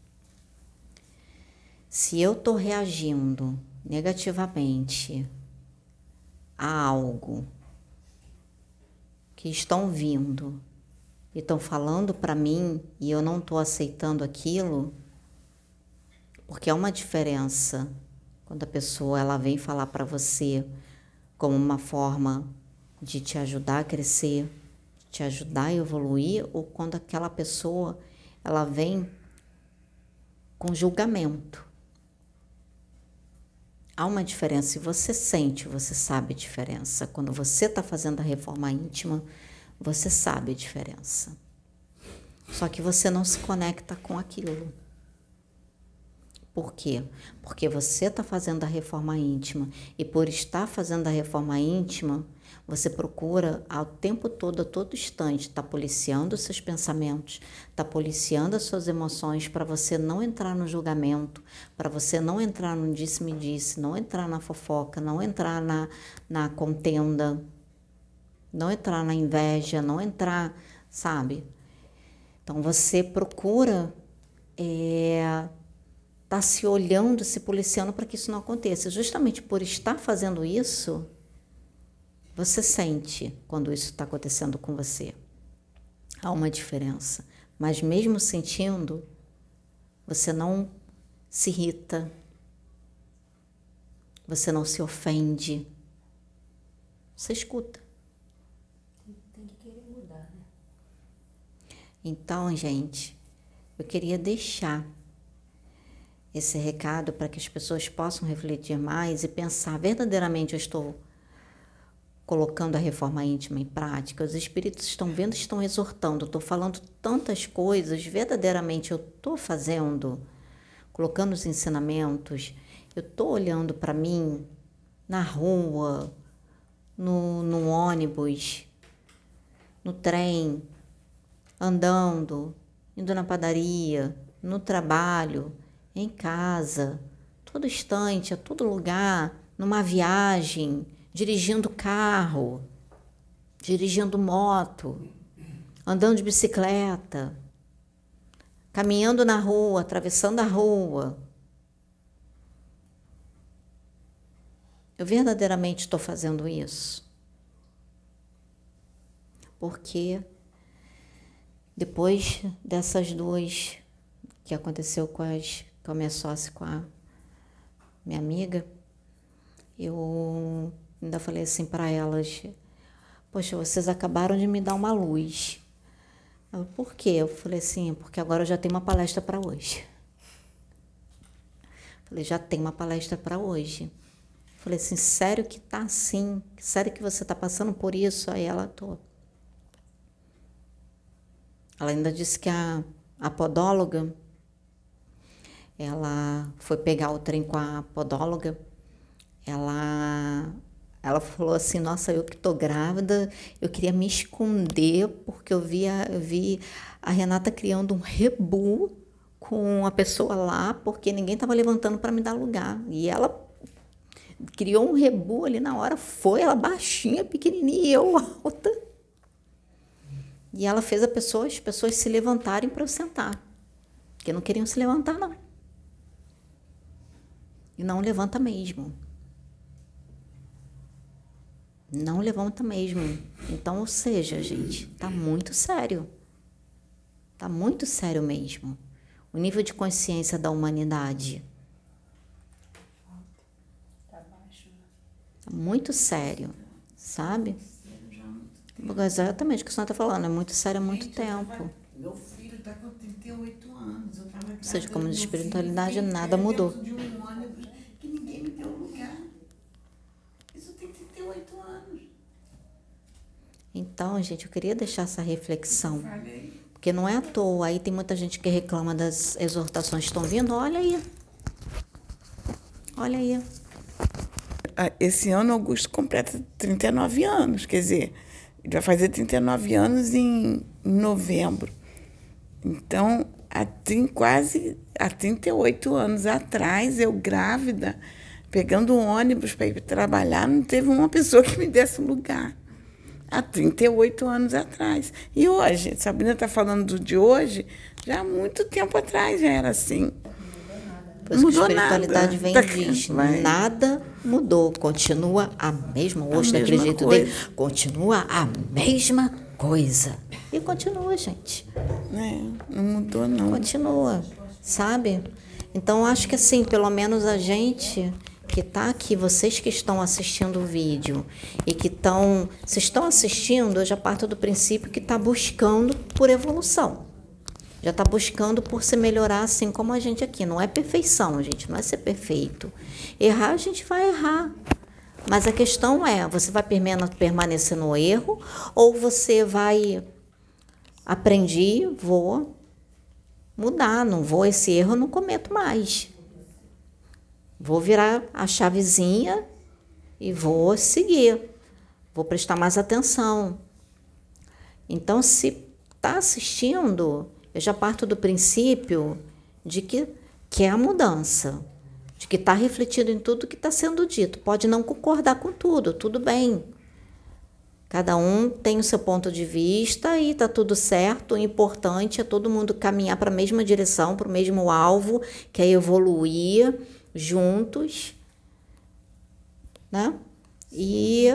se eu estou reagindo negativamente a algo que estão vindo e estão falando para mim e eu não estou aceitando aquilo, porque é uma diferença quando a pessoa ela vem falar para você como uma forma de te ajudar a crescer, te ajudar a evoluir, ou quando aquela pessoa ela vem com julgamento. Há uma diferença, e você sente, você sabe a diferença. Quando você está fazendo a reforma íntima, você sabe a diferença. Só que você não se conecta com aquilo. Por quê? Porque você está fazendo a reforma íntima, e por estar fazendo a reforma íntima, você procura ao tempo todo, a todo instante, estar tá policiando os seus pensamentos, estar tá policiando as suas emoções para você não entrar no julgamento, para você não entrar no disse-me-disse, não entrar na fofoca, não entrar na, na contenda, não entrar na inveja, não entrar, sabe? Então você procura é, tá se olhando, se policiando para que isso não aconteça. Justamente por estar fazendo isso, você sente quando isso está acontecendo com você. Há uma diferença. Mas mesmo sentindo, você não se irrita, você não se ofende. Você escuta. Tem que querer mudar, né? Então, gente, eu queria deixar esse recado para que as pessoas possam refletir mais e pensar, verdadeiramente eu estou colocando a reforma íntima em prática? Os espíritos estão vendo, estão exortando, estou falando tantas coisas, verdadeiramente eu estou fazendo, colocando os ensinamentos, eu estou olhando para mim na rua, no, no ônibus, no trem, andando, indo na padaria, no trabalho, em casa, todo instante, a todo lugar, numa viagem, dirigindo carro, dirigindo moto, andando de bicicleta, caminhando na rua, atravessando a rua. Eu verdadeiramente estou fazendo isso. Porque depois dessas duas que aconteceu com, as, com a minha sócia, com a minha amiga, eu ainda falei assim para elas: poxa, vocês acabaram de me dar uma luz. Eu, por quê? Eu falei assim: porque agora eu já tenho uma palestra para hoje. Falei, já tem uma palestra para hoje. Falei assim, sério que tá assim? Sério que você tá passando por isso? Aí ela, tô. Ela ainda disse que a, a podóloga, ela foi pegar o trem com a podóloga, ela... Ela falou assim, nossa, eu que tô grávida, eu queria me esconder porque eu vi a, eu vi a Renata criando um rebu com a pessoa lá, porque ninguém estava levantando para me dar lugar. E ela criou um rebu ali na hora, foi ela baixinha, pequenininha e eu alta. E ela fez a pessoa, as pessoas se levantarem para eu sentar. Porque não queriam se levantar, não. E não levanta mesmo. Não levanta mesmo. Então, ou seja, gente, tá muito sério. Tá muito sério mesmo. O nível de consciência da humanidade. Tá baixo, né? Tá muito sério, sabe? Exatamente o que a senhora está falando. É muito sério há muito Gente, eu tempo. tava- meu filho está com trinta e oito anos. Eu tava Ou seja, grávida como do de meu espiritualidade, filho, nada fiquei mudou. dentro de um ônibus que ninguém me deu lugar. Isso tem trinta e oito anos. Então, gente, eu queria deixar essa reflexão. Falei. Porque não é à toa. Aí tem muita gente que reclama das exortações que estão vindo. Olha aí. Olha aí. Ah, esse ano, Augusto completa trinta e nove anos. Quer dizer, ele vai fazer trinta e nove anos em, em novembro. Então, há trin- quase há trinta e oito anos atrás, eu grávida, pegando um ônibus para ir trabalhar, não teve uma pessoa que me desse lugar. Há trinta e oito anos atrás. E hoje, Sabrina está falando do de hoje, já há muito tempo atrás já era assim. Por isso que a Mudou espiritualidade nada. vem Tá- e diz, vai. nada mudou, continua a mesma, hoje A daquele mesma jeito coisa. dele, continua a mesma coisa. E continua, gente, Né? Não mudou, não. continua, sabe? Então, acho que assim, pelo menos a gente que está aqui, vocês que estão assistindo o vídeo e que estão, se estão assistindo, eu já parto do princípio que está buscando por evolução. Já está buscando por se melhorar assim como a gente aqui. Não é perfeição, gente, não é ser perfeito. Errar, a gente vai errar. Mas a questão é, você vai permanecer no erro ou você vai aprendi, vou mudar, não vou, esse erro eu não cometo mais. Vou virar a chavezinha e vou seguir. Vou prestar mais atenção. Então, se está assistindo, eu já parto do princípio de que quer a mudança, de que está refletido em tudo que está sendo dito. Pode não concordar com tudo, tudo bem. Cada um tem o seu ponto de vista e está tudo certo. O importante é todo mundo caminhar para a mesma direção, para o mesmo alvo, que é evoluir juntos, né? E...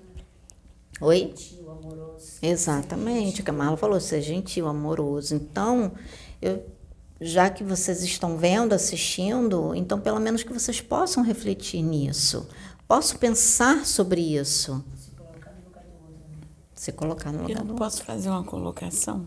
Oi? Gentil, amoroso. Exatamente, o que a Marla falou, ser gentil, amoroso. Então, eu, já que vocês estão vendo, assistindo, então pelo menos que vocês possam refletir nisso. Posso pensar sobre isso. Se colocar no lugar do outro, né? Se colocar no Eu lugar não do posso fazer uma colocação?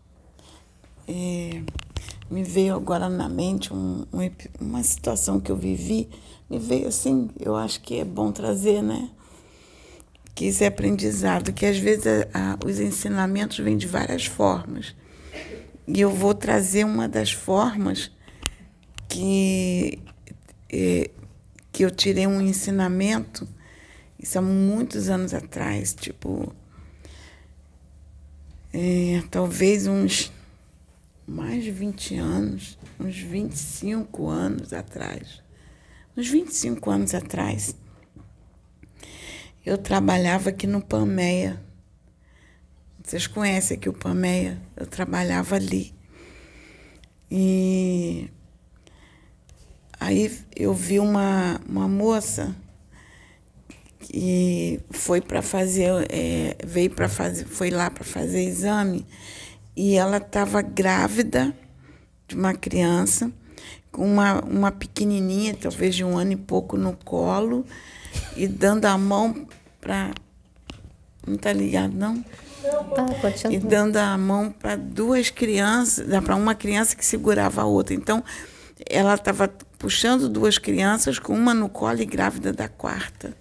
É, me veio agora na mente um, um epi- uma situação que eu vivi, me veio assim, eu acho que é bom trazer, né? Que isso é aprendizado, que às vezes a, a, os ensinamentos vêm de várias formas. E eu vou trazer uma das formas que, é, que eu tirei um ensinamento, isso há muitos anos atrás, tipo, é, talvez uns mais de vinte anos, uns vinte e cinco anos atrás. Uns vinte e cinco anos atrás, eu trabalhava aqui no Pamea. Vocês conhecem aqui o Pamea? Eu trabalhava ali. E aí eu vi uma, uma moça que foi para fazer, é, veio para fazer, foi lá para fazer exame, e ela estava grávida de uma criança, com uma, uma pequenininha, talvez de um ano e pouco, no colo, e dando a mão para... Não está ligado, não? Tá, continua. E dando a mão para duas crianças, para uma criança que segurava a outra. Então, ela estava puxando duas crianças, com uma no colo e grávida da quarta.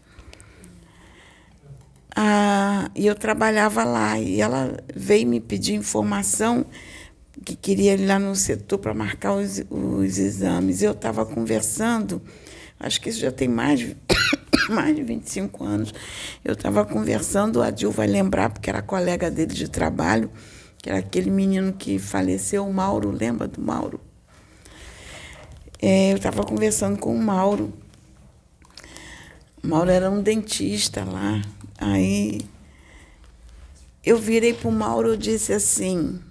Ah, e eu trabalhava lá, e ela veio me pedir informação, que queria ir lá no setor para marcar os, os exames. Eu estava conversando, acho que isso já tem mais de, mais de vinte e cinco anos. Eu estava conversando, o Adil vai lembrar, porque era colega dele de trabalho, que era aquele menino que faleceu, o Mauro, lembra do Mauro? É, eu estava conversando com o Mauro. O Mauro era um dentista lá. Aí eu virei para o Mauro e disse assim,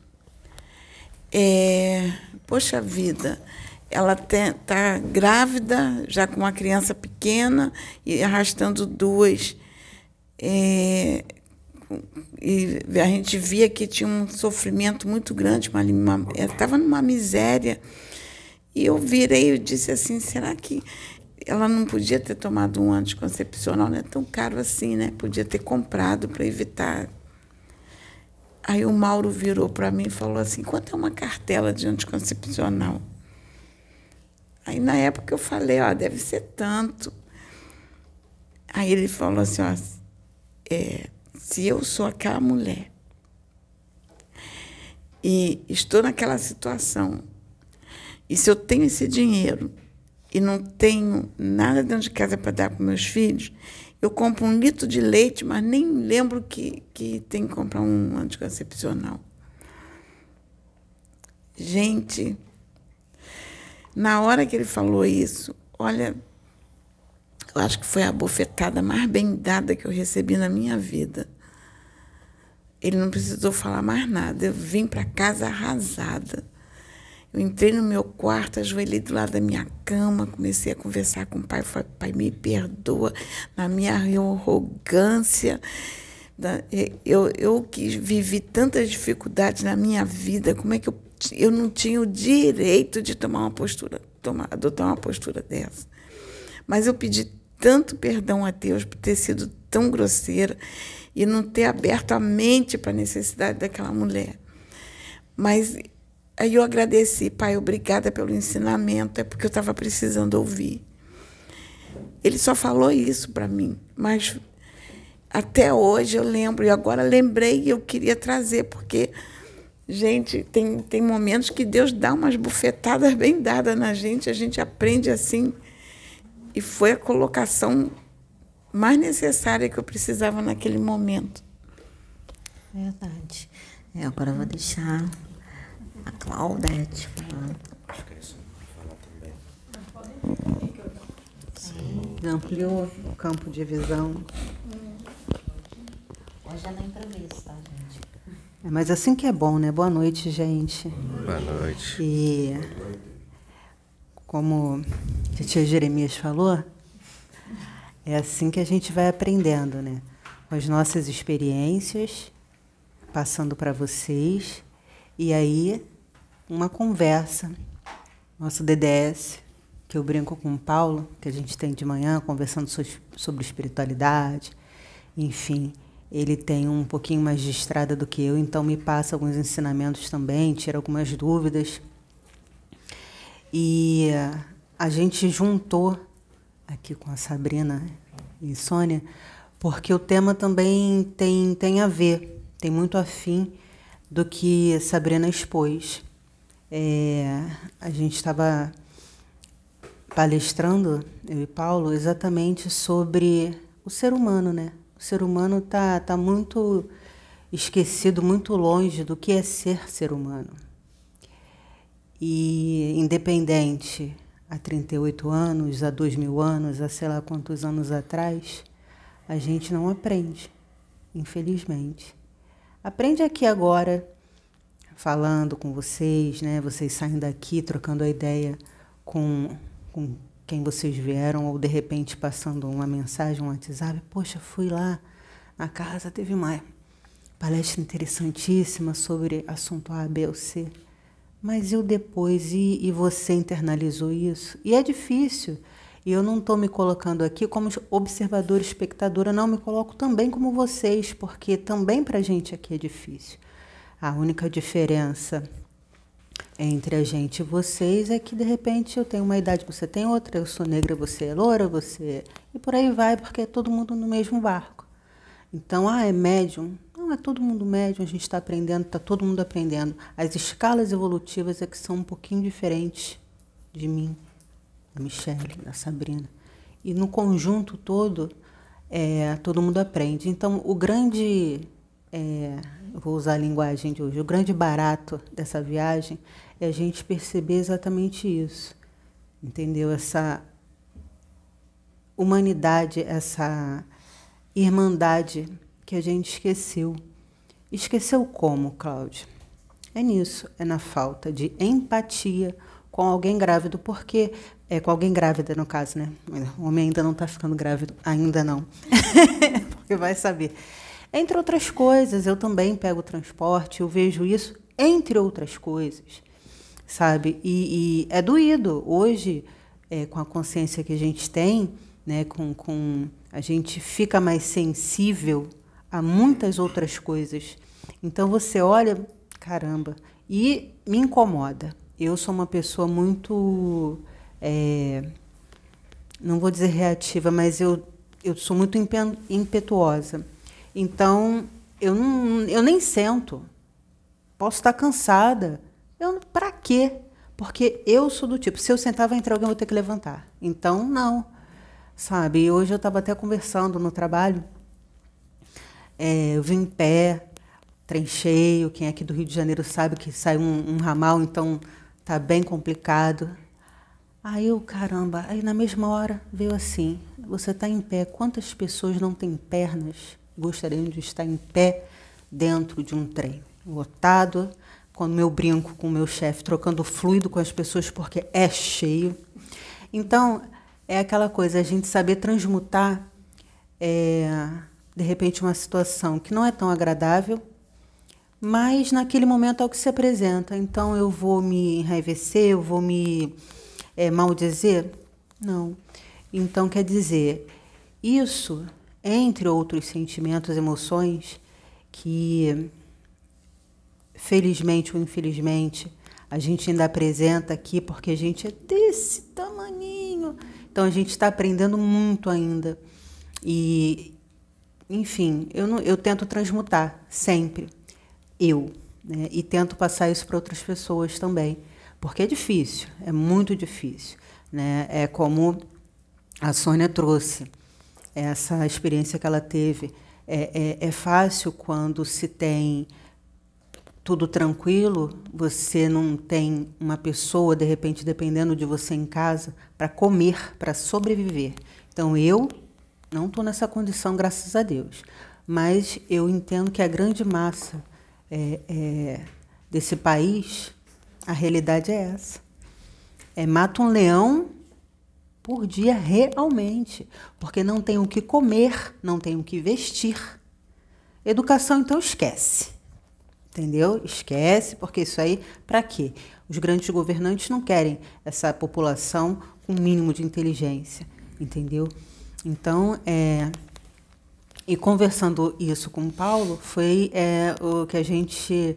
é, poxa vida, ela está grávida, já com uma criança pequena e arrastando duas. É, e a gente via que tinha um sofrimento muito grande, estava numa miséria. E eu virei e disse assim, será que ela não podia ter tomado um anticoncepcional? Não é tão caro assim, né? Podia ter comprado para evitar. Aí o Mauro virou para mim e falou assim, quanto é uma cartela de anticoncepcional? Aí na época eu falei, ó, deve ser tanto. Aí ele falou assim, ó, é, se eu sou aquela mulher e estou naquela situação, e se eu tenho esse dinheiro e não tenho nada dentro de casa para dar para meus filhos, eu compro um litro de leite, mas nem lembro que, que tem que comprar um anticoncepcional. Gente, na hora que ele falou isso, olha, eu acho que foi a bofetada mais bem dada que eu recebi na minha vida. Ele não precisou falar mais nada. Eu vim para casa arrasada. Eu entrei no meu quarto, ajoelhei do lado da minha cama, comecei a conversar com o pai. Falei, pai, me perdoa na minha arrogância. Eu, eu que vivi tantas dificuldades na minha vida, como é que eu, eu não tinha o direito de tomar uma postura, tomar, adotar uma postura dessa? Mas eu pedi tanto perdão a Deus por ter sido tão grosseira e não ter aberto a mente para a necessidade daquela mulher. Mas aí eu agradeci, pai, obrigada pelo ensinamento, é porque eu estava precisando ouvir. Ele só falou isso para mim, mas até hoje eu lembro, e agora lembrei e eu queria trazer, porque, gente, tem, tem momentos que Deus dá umas bufetadas bem dadas na gente, a gente aprende assim, e foi a colocação mais necessária que eu precisava naquele momento. Verdade. É, agora eu vou deixar a Claudete falar. Acho que é isso para falar também. Sim. Ampliou o campo de visão. Hoje é na improviso, tá, gente? É, mas assim que é bom, né? Boa noite, gente. Boa noite. E como a tia Jeremias falou, é assim que a gente vai aprendendo, né? Com as nossas experiências, passando para vocês, e aí uma conversa, nosso D D S, que eu brinco com o Paulo, que a gente tem de manhã, conversando so- sobre espiritualidade, enfim, ele tem um pouquinho mais de estrada do que eu, então me passa alguns ensinamentos também, tira algumas dúvidas. E a gente juntou aqui com a Sabrina e Sônia, porque o tema também tem, tem a ver, tem muito afim do que Sabrina expôs. É, a gente estava palestrando, eu e Paulo, exatamente sobre o ser humano, né? O ser humano está tá muito esquecido, muito longe do que é ser ser humano. E independente, há trinta e oito anos, há dois mil anos, há sei lá quantos anos atrás, a gente não aprende, infelizmente. Aprende aqui agora, falando com vocês, né? Vocês saem daqui trocando a ideia com, com quem vocês vieram, ou de repente passando uma mensagem, um WhatsApp. Poxa, fui lá na casa, teve uma palestra interessantíssima sobre assunto A, B ou C. Mas eu depois, e, e você internalizou isso? E é difícil. E eu não estou me colocando aqui como observadora, espectadora, não, me coloco também como vocês, porque também para a gente aqui é difícil. A única diferença entre a gente e vocês é que, de repente, eu tenho uma idade, você tem outra, eu sou negra, você é loura, você... E por aí vai, porque é todo mundo no mesmo barco. Então, ah, é médium? Não, é todo mundo médium, a gente está aprendendo, está todo mundo aprendendo. As escalas evolutivas é que são um pouquinho diferentes de mim, da Michele, da Sabrina. E no conjunto todo, é, todo mundo aprende. Então, o grande, é, eu vou usar a linguagem de hoje, o grande barato dessa viagem é a gente perceber exatamente isso. Entendeu? Essa humanidade, essa irmandade que a gente esqueceu. Esqueceu como, Cláudia? É nisso, é na falta de empatia com alguém grávido, porque é com alguém grávida, no caso, né? O homem ainda não está ficando grávido, ainda não, porque vai saber. Entre outras coisas, eu também pego transporte, eu vejo isso, entre outras coisas, sabe? E, e é doído. Hoje, é, com a consciência que a gente tem, né, com, com, a gente fica mais sensível a muitas outras coisas. Então, você olha, caramba, e me incomoda. Eu sou uma pessoa muito, é, não vou dizer reativa, mas eu, eu sou muito impetuosa. Então, eu, não, eu nem sento. Posso estar cansada. Eu, pra quê? Porque eu sou do tipo, se eu sentar, vai entrar alguém, eu vou ter que levantar. Então, não. Sabe? E hoje eu estava até conversando no trabalho. É, eu vim em pé, trem cheio. Quem é aqui do Rio de Janeiro sabe que sai um, um ramal, então tá bem complicado. Aí eu, caramba, aí na mesma hora veio assim, você está em pé, quantas pessoas não têm pernas gostariam de estar em pé dentro de um trem lotado, quando meu brinco com o meu chefe, trocando fluido com as pessoas porque é cheio. Então, é aquela coisa, a gente saber transmutar, é, de repente, uma situação que não é tão agradável, mas naquele momento é o que se apresenta. Então, eu vou me enraivecer, eu vou me é, maldizer? Não. Então, quer dizer, isso, entre outros sentimentos, emoções, que, felizmente ou infelizmente, a gente ainda apresenta aqui, porque a gente é desse tamaninho. Então, a gente está aprendendo muito ainda. E, enfim, eu, não, eu tento transmutar sempre. Eu. Né? E tento passar isso para outras pessoas também. Porque é difícil, é muito difícil. Né? É como a Sônia trouxe, essa experiência que ela teve. É, é, é fácil quando se tem tudo tranquilo, você não tem uma pessoa, de repente, dependendo de você em casa, para comer, para sobreviver. Então, eu não estou nessa condição, graças a Deus. Mas eu entendo que a grande massa é, é, desse país, a realidade é essa. É, mata um leão por dia realmente, porque não tem o que comer, não tem o que vestir. Educação, então, esquece. Entendeu? Esquece, porque isso aí, para quê? Os grandes governantes não querem essa população com o mínimo de inteligência, entendeu? Então, é, e conversando isso com o Paulo, foi é, o que a gente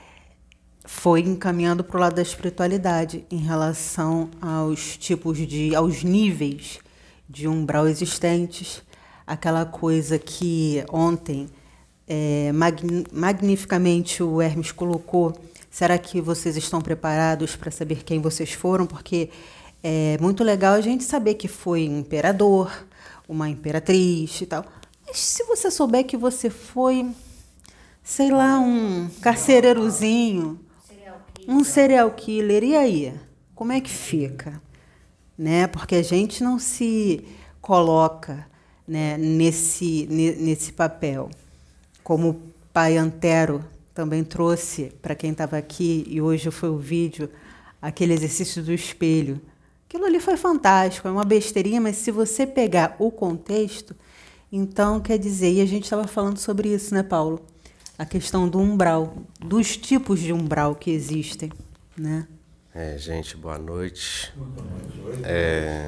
foi encaminhando para o lado da espiritualidade em relação aos tipos de, aos níveis de umbral existentes, aquela coisa que ontem É, magnificamente o Hermes colocou. Será que vocês estão preparados para saber quem vocês foram? Porque é muito legal a gente saber que foi um imperador, uma imperatriz e tal. Mas se você souber que você foi, sei lá, um carcereirozinho, um serial killer, e aí? Como é que fica? Né? Porque a gente não se coloca, né, nesse, nesse papel. Como o pai Antero também trouxe para quem estava aqui, e hoje foi o vídeo, aquele exercício do espelho. Aquilo ali foi fantástico, é uma besteirinha, mas se você pegar o contexto, então quer dizer, e a gente estava falando sobre isso, né, Paulo? A questão do umbral, dos tipos de umbral que existem, né? É, gente, boa noite. É...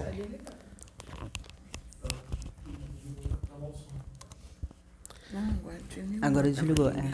Agora desligou, é.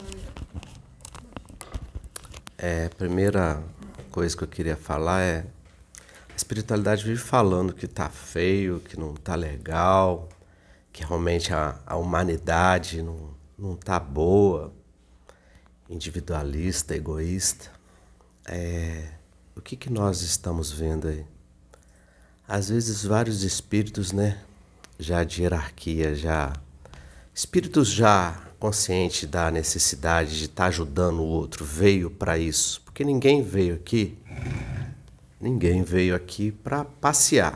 É, a primeira coisa que eu queria falar é a espiritualidade vive falando que tá feio, que não tá legal, que realmente a, a humanidade não, não tá boa, individualista, egoísta. É, o que, que nós estamos vendo aí? Às vezes vários espíritos, né, já de hierarquia, já espíritos já conscientes da necessidade de estar ajudando o outro, veio para isso. Porque ninguém veio aqui, ninguém veio aqui para passear.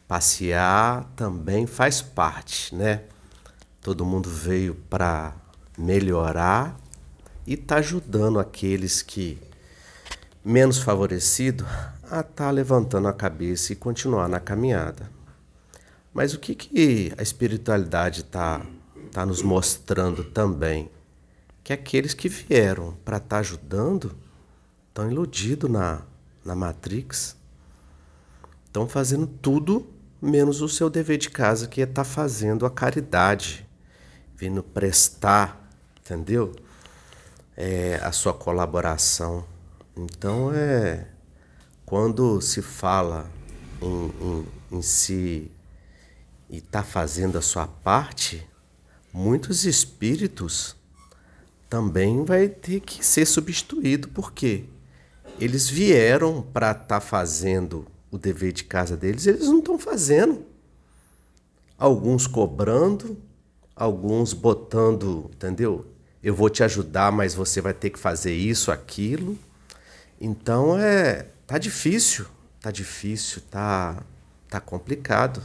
Passear também faz parte, né? Todo mundo veio para melhorar e está ajudando aqueles que menos favorecidos a estar tá levantando a cabeça e continuar na caminhada. Mas o que, que a espiritualidade está tá nos mostrando também? Que aqueles que vieram para estar tá ajudando estão iludidos na, na Matrix, estão fazendo tudo menos o seu dever de casa, que é estar tá fazendo a caridade, vindo prestar, entendeu? É, a sua colaboração. Então, é quando se fala em, em, em si e está fazendo a sua parte, muitos espíritos também vai ter que ser substituído, porque eles vieram para estar tá fazendo o dever de casa deles, eles não estão fazendo. Alguns cobrando, alguns botando, entendeu? Eu vou te ajudar, mas você vai ter que fazer isso, aquilo. Então, é, tá difícil, tá difícil, tá, tá complicado.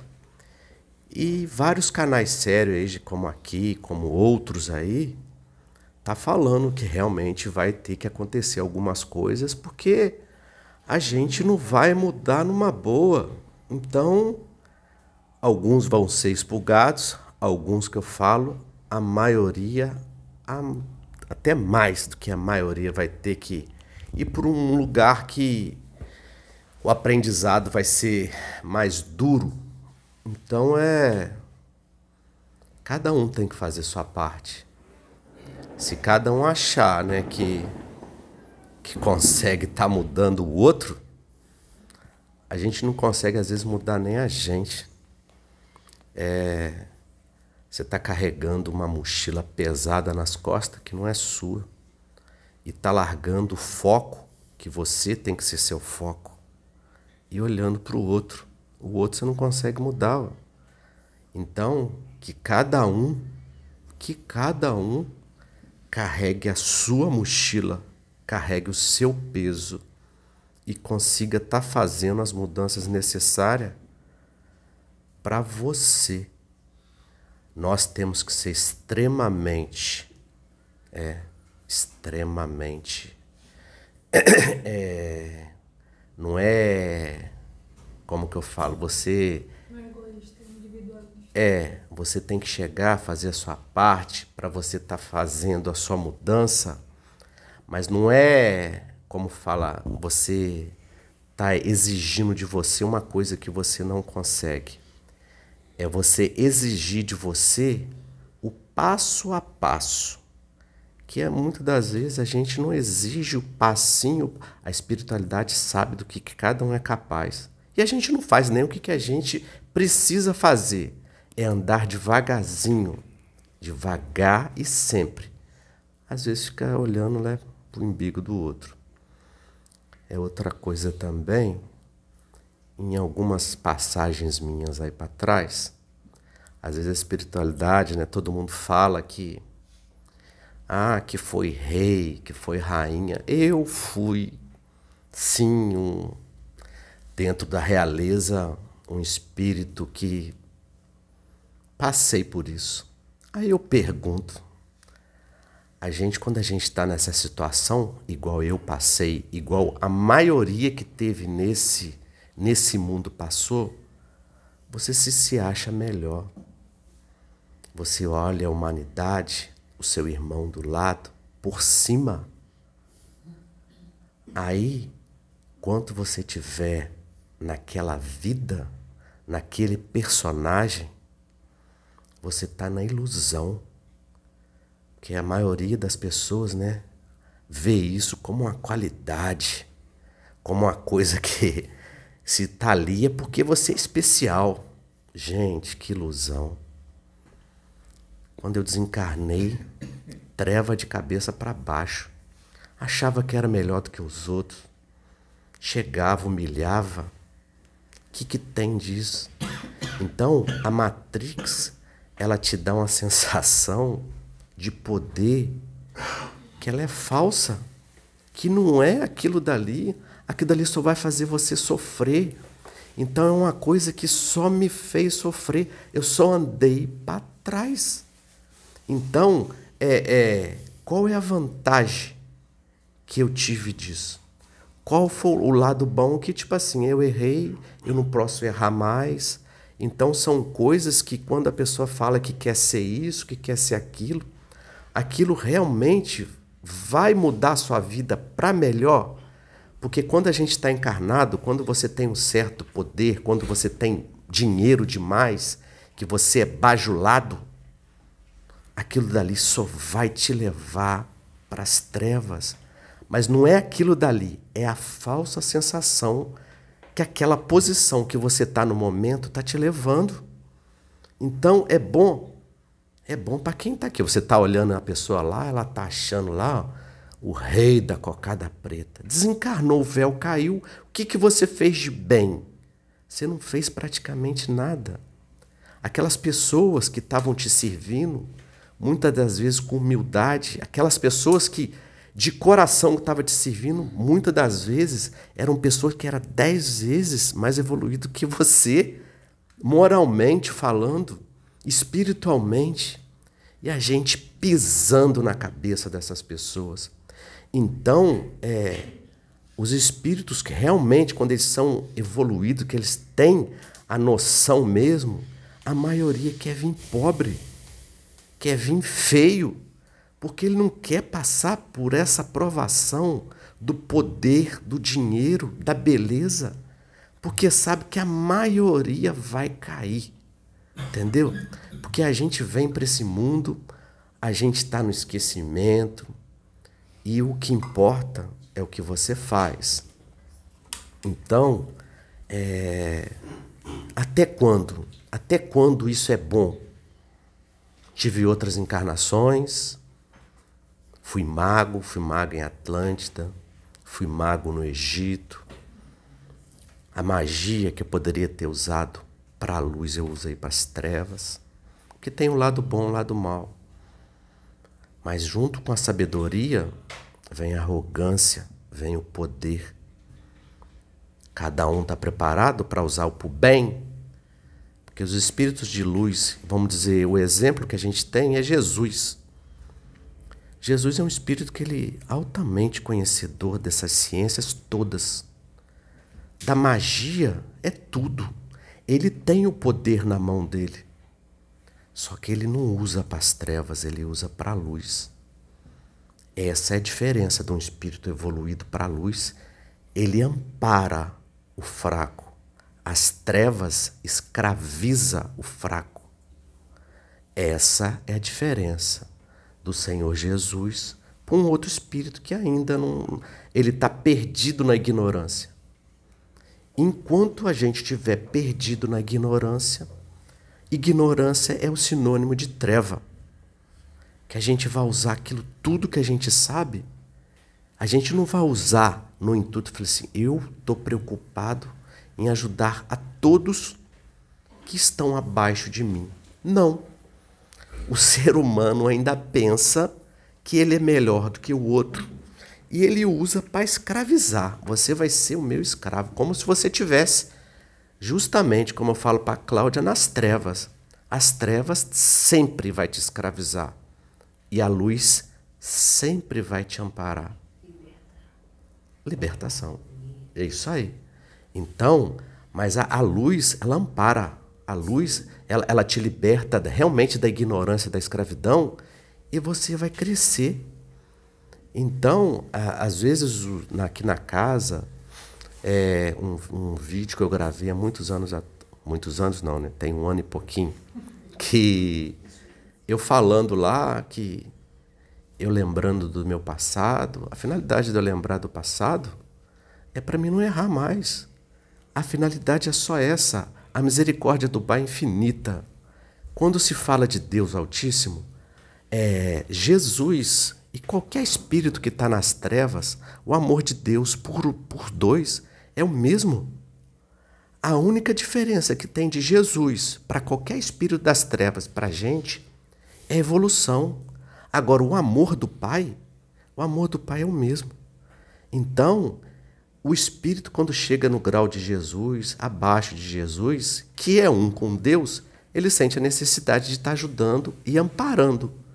E vários canais sérios, aí, como aqui, como outros aí, tá falando que realmente vai ter que acontecer algumas coisas, porque a gente não vai mudar numa boa. Então, alguns vão ser expurgados, alguns que eu falo, a maioria, a, até mais do que a maioria, vai ter que ir por um lugar que o aprendizado vai ser mais duro. Então, é... cada um tem que fazer sua parte. Se cada um achar, né, que, que consegue estar tá mudando o outro, a gente não consegue, às vezes, mudar nem a gente. É, você está carregando uma mochila pesada nas costas que não é sua. E está largando o foco, que você tem que ser seu foco. E olhando para o outro. O outro você não consegue mudar. Ó. Então, que cada um, que cada um carregue a sua mochila, carregue o seu peso e consiga estar tá fazendo as mudanças necessárias para você. Nós temos que ser extremamente, é, extremamente, é, não é, como que eu falo, você... É, você tem que chegar, fazer a sua parte para você estar tá fazendo a sua mudança, mas não é, como fala, você tá exigindo de você uma coisa que você não consegue. É você exigir de você o passo a passo, que é muitas das vezes a gente não exige o passinho, a espiritualidade sabe do que, que cada um é capaz. E a gente não faz nem o que, que a gente precisa fazer. É andar devagarzinho, devagar e sempre. Às vezes fica olhando, né, para o umbigo do outro. É outra coisa também, em algumas passagens minhas aí para trás, às vezes a espiritualidade, né, todo mundo fala que, ah, que foi rei, que foi rainha. Eu fui, sim, um, dentro da realeza, um espírito que passei por isso. Aí eu pergunto, a gente, quando a gente está nessa situação, igual eu passei, igual a maioria que teve nesse, nesse mundo passou, você se, se acha melhor. Você olha a humanidade, o seu irmão do lado, por cima. Aí, quando você tiver naquela vida, naquele personagem, você está na ilusão. Porque a maioria das pessoas, né, vê isso como uma qualidade, como uma coisa que se está ali é porque você é especial. Gente, que ilusão. Quando eu desencarnei, treva de cabeça para baixo. Achava que era melhor do que os outros. Chegava, humilhava. O que, que tem disso? Então, a Matrix, ela te dá uma sensação de poder que ela é falsa, que não é aquilo dali. Aquilo dali só vai fazer você sofrer. Então, é uma coisa que só me fez sofrer. Eu só andei para trás. Então, é, é, qual é a vantagem que eu tive disso? Qual foi o lado bom que, tipo assim, eu errei, eu não posso errar mais. Então, são coisas que quando a pessoa fala que quer ser isso, que quer ser aquilo, aquilo realmente vai mudar a sua vida para melhor. Porque quando a gente está encarnado, quando você tem um certo poder, quando você tem dinheiro demais, que você é bajulado, aquilo dali só vai te levar para as trevas. Mas não é aquilo dali, é a falsa sensação que aquela posição que você está no momento está te levando. Então é bom, é bom para quem está aqui. Você está olhando a pessoa lá, ela está achando lá, ó, o rei da cocada preta. Desencarnou, o véu caiu. O que, que você fez de bem? Você não fez praticamente nada. Aquelas pessoas que estavam te servindo, muitas das vezes com humildade, aquelas pessoas que de coração estavam te servindo, muitas das vezes eram pessoas que eram dez vezes mais evoluídas que você, moralmente falando, espiritualmente. E a gente pisando na cabeça dessas pessoas. Então, é, os espíritos que realmente, quando eles são evoluídos, que eles têm a noção mesmo, a maioria quer vir pobre, quer vir feio, porque ele não quer passar por essa provação do poder, do dinheiro, da beleza, porque sabe que a maioria vai cair, entendeu? Porque a gente vem para esse mundo, a gente está no esquecimento, e o que importa é o que você faz. Então, é, até quando? Até quando isso é bom? Tive outras encarnações, fui mago, fui mago em Atlântida, fui mago no Egito. A magia que eu poderia ter usado para a luz eu usei para as trevas, porque tem um lado bom e um lado mau. Mas junto com a sabedoria vem a arrogância, vem o poder. Cada um está preparado para usar para o bem, porque os espíritos de luz, vamos dizer, o exemplo que a gente tem é Jesus. Jesus é um espírito que ele é altamente conhecedor dessas ciências todas. Da magia é tudo. Ele tem o poder na mão dele. Só que ele não usa para as trevas, ele usa para a luz. Essa é a diferença de um espírito evoluído para a luz. Ele ampara o fraco. As trevas escraviza o fraco. Essa é a diferença do Senhor Jesus para um outro espírito que ainda não... Ele está perdido na ignorância. Enquanto a gente estiver perdido na ignorância, ignorância é o sinônimo de treva. Que a gente vai usar aquilo tudo que a gente sabe, a gente não vai usar no intuito de falar assim, eu estou preocupado em ajudar a todos que estão abaixo de mim. Não. O ser humano ainda pensa que ele é melhor do que o outro. E ele usa para escravizar. Você vai ser o meu escravo. Como se você tivesse, justamente como eu falo para a Cláudia, nas trevas. As trevas sempre vai te escravizar. E a luz sempre vai te amparar. Libertação. É isso aí. Então, mas a, a luz, ela ampara. A luz, ela, ela te liberta realmente da ignorância, da escravidão, e você vai crescer. Então, a, às vezes, na, aqui na casa, é, um, um vídeo que eu gravei há muitos anos, muitos anos não, né? Tem um ano e pouquinho, que eu falando lá, que eu lembrando do meu passado, a finalidade de eu lembrar do passado é para mim não errar mais. A finalidade é só essa, a misericórdia do Pai é infinita. Quando se fala de Deus Altíssimo, é, Jesus e qualquer espírito que está nas trevas, o amor de Deus por, por dois é o mesmo. A única diferença que tem de Jesus para qualquer espírito das trevas para a gente é a evolução. Agora, o amor do Pai, o amor do Pai é o mesmo. Então, o espírito, quando chega no grau de Jesus, abaixo de Jesus, que é um com Deus, ele sente a necessidade de estar ajudando e amparando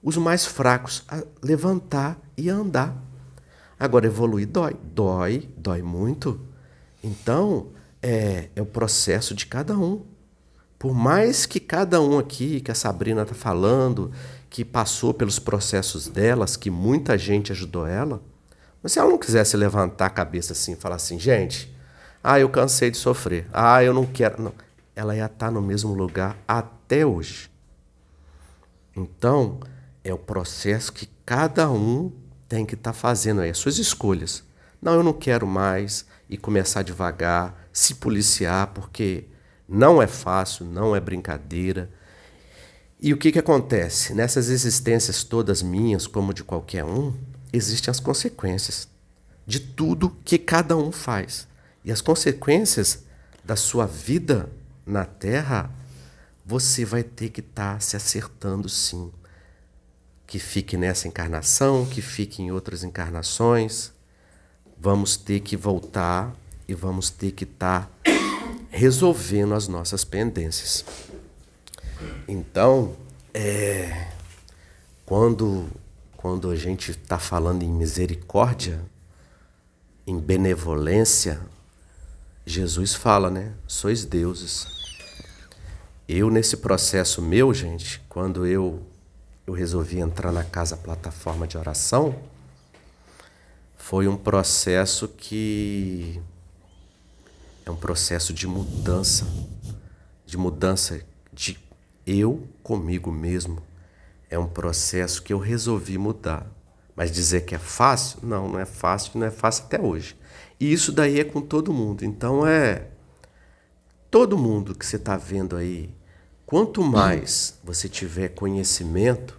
os mais fracos a levantar e a andar. Agora, evoluir dói. Dói, dói muito. Então, é, é o processo de cada um. Por mais que cada um aqui, que a Sabrina está falando, que passou pelos processos delas, que muita gente ajudou ela, mas se ela não quisesse levantar a cabeça assim e falar assim, gente, ah, eu cansei de sofrer, ah, eu não quero... Não. Ela ia estar no mesmo lugar até hoje. Então, é o processo que cada um tem que estar fazendo aí, as suas escolhas. Não, eu não quero mais, e começar devagar, se policiar, porque não é fácil, não é brincadeira. E o que, que acontece? Nessas existências todas minhas, como de qualquer um, existem as consequências de tudo que cada um faz. E as consequências da sua vida na Terra, você vai ter que estar se acertando sim. Que fique nessa encarnação, que fique em outras encarnações. Vamos ter que voltar e vamos ter que estar resolvendo as nossas pendências. Então, é, quando, quando a gente está falando em misericórdia, em benevolência, Jesus fala, né? Sois deuses. Eu, nesse processo meu, gente, quando eu, eu resolvi entrar na Casa Plataforma de Oração, foi um processo que é um processo de mudança, de mudança de eu comigo mesmo. É um processo que eu resolvi mudar. Mas dizer que é fácil? Não, não é fácil, não é fácil até hoje. E isso daí é com todo mundo. Então é todo mundo que você está vendo aí. Quanto mais você tiver conhecimento,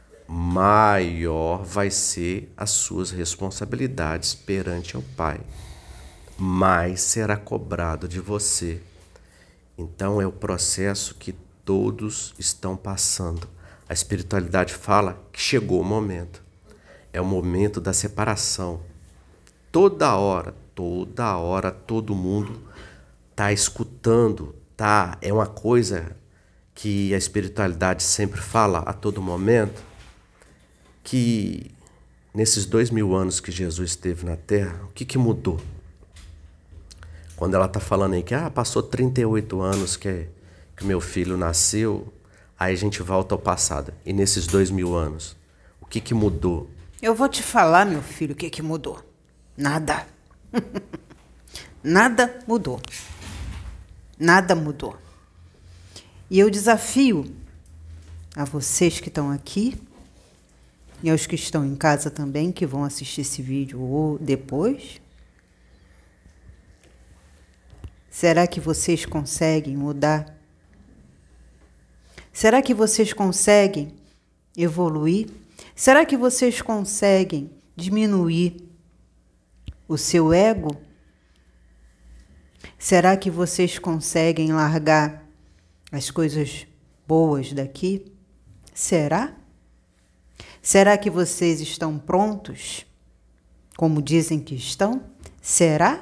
maior vai ser as suas responsabilidades perante ao Pai. Mais será cobrado de você. Então é o processo que todos estão passando. A espiritualidade fala que chegou o momento. É o momento da separação. Toda hora, toda hora, todo mundo está escutando, tá? É uma coisa que a espiritualidade sempre fala a todo momento, que nesses dois mil anos que Jesus esteve na Terra, o que, que mudou? Quando ela está falando aí que ah, passou trinta e oito anos que, que meu filho nasceu, aí a gente volta ao passado. E nesses dois mil anos, o que, que mudou? Eu vou te falar, meu filho, o que, que mudou. Nada. Nada mudou. Nada mudou. E eu desafio a vocês que estão aqui e aos que estão em casa também, que vão assistir esse vídeo ou depois. Será que vocês conseguem mudar? Será que vocês conseguem evoluir? Será que vocês conseguem diminuir o seu ego? Será que vocês conseguem largar as coisas boas daqui? Será? Será que vocês estão prontos, como dizem que estão? Será?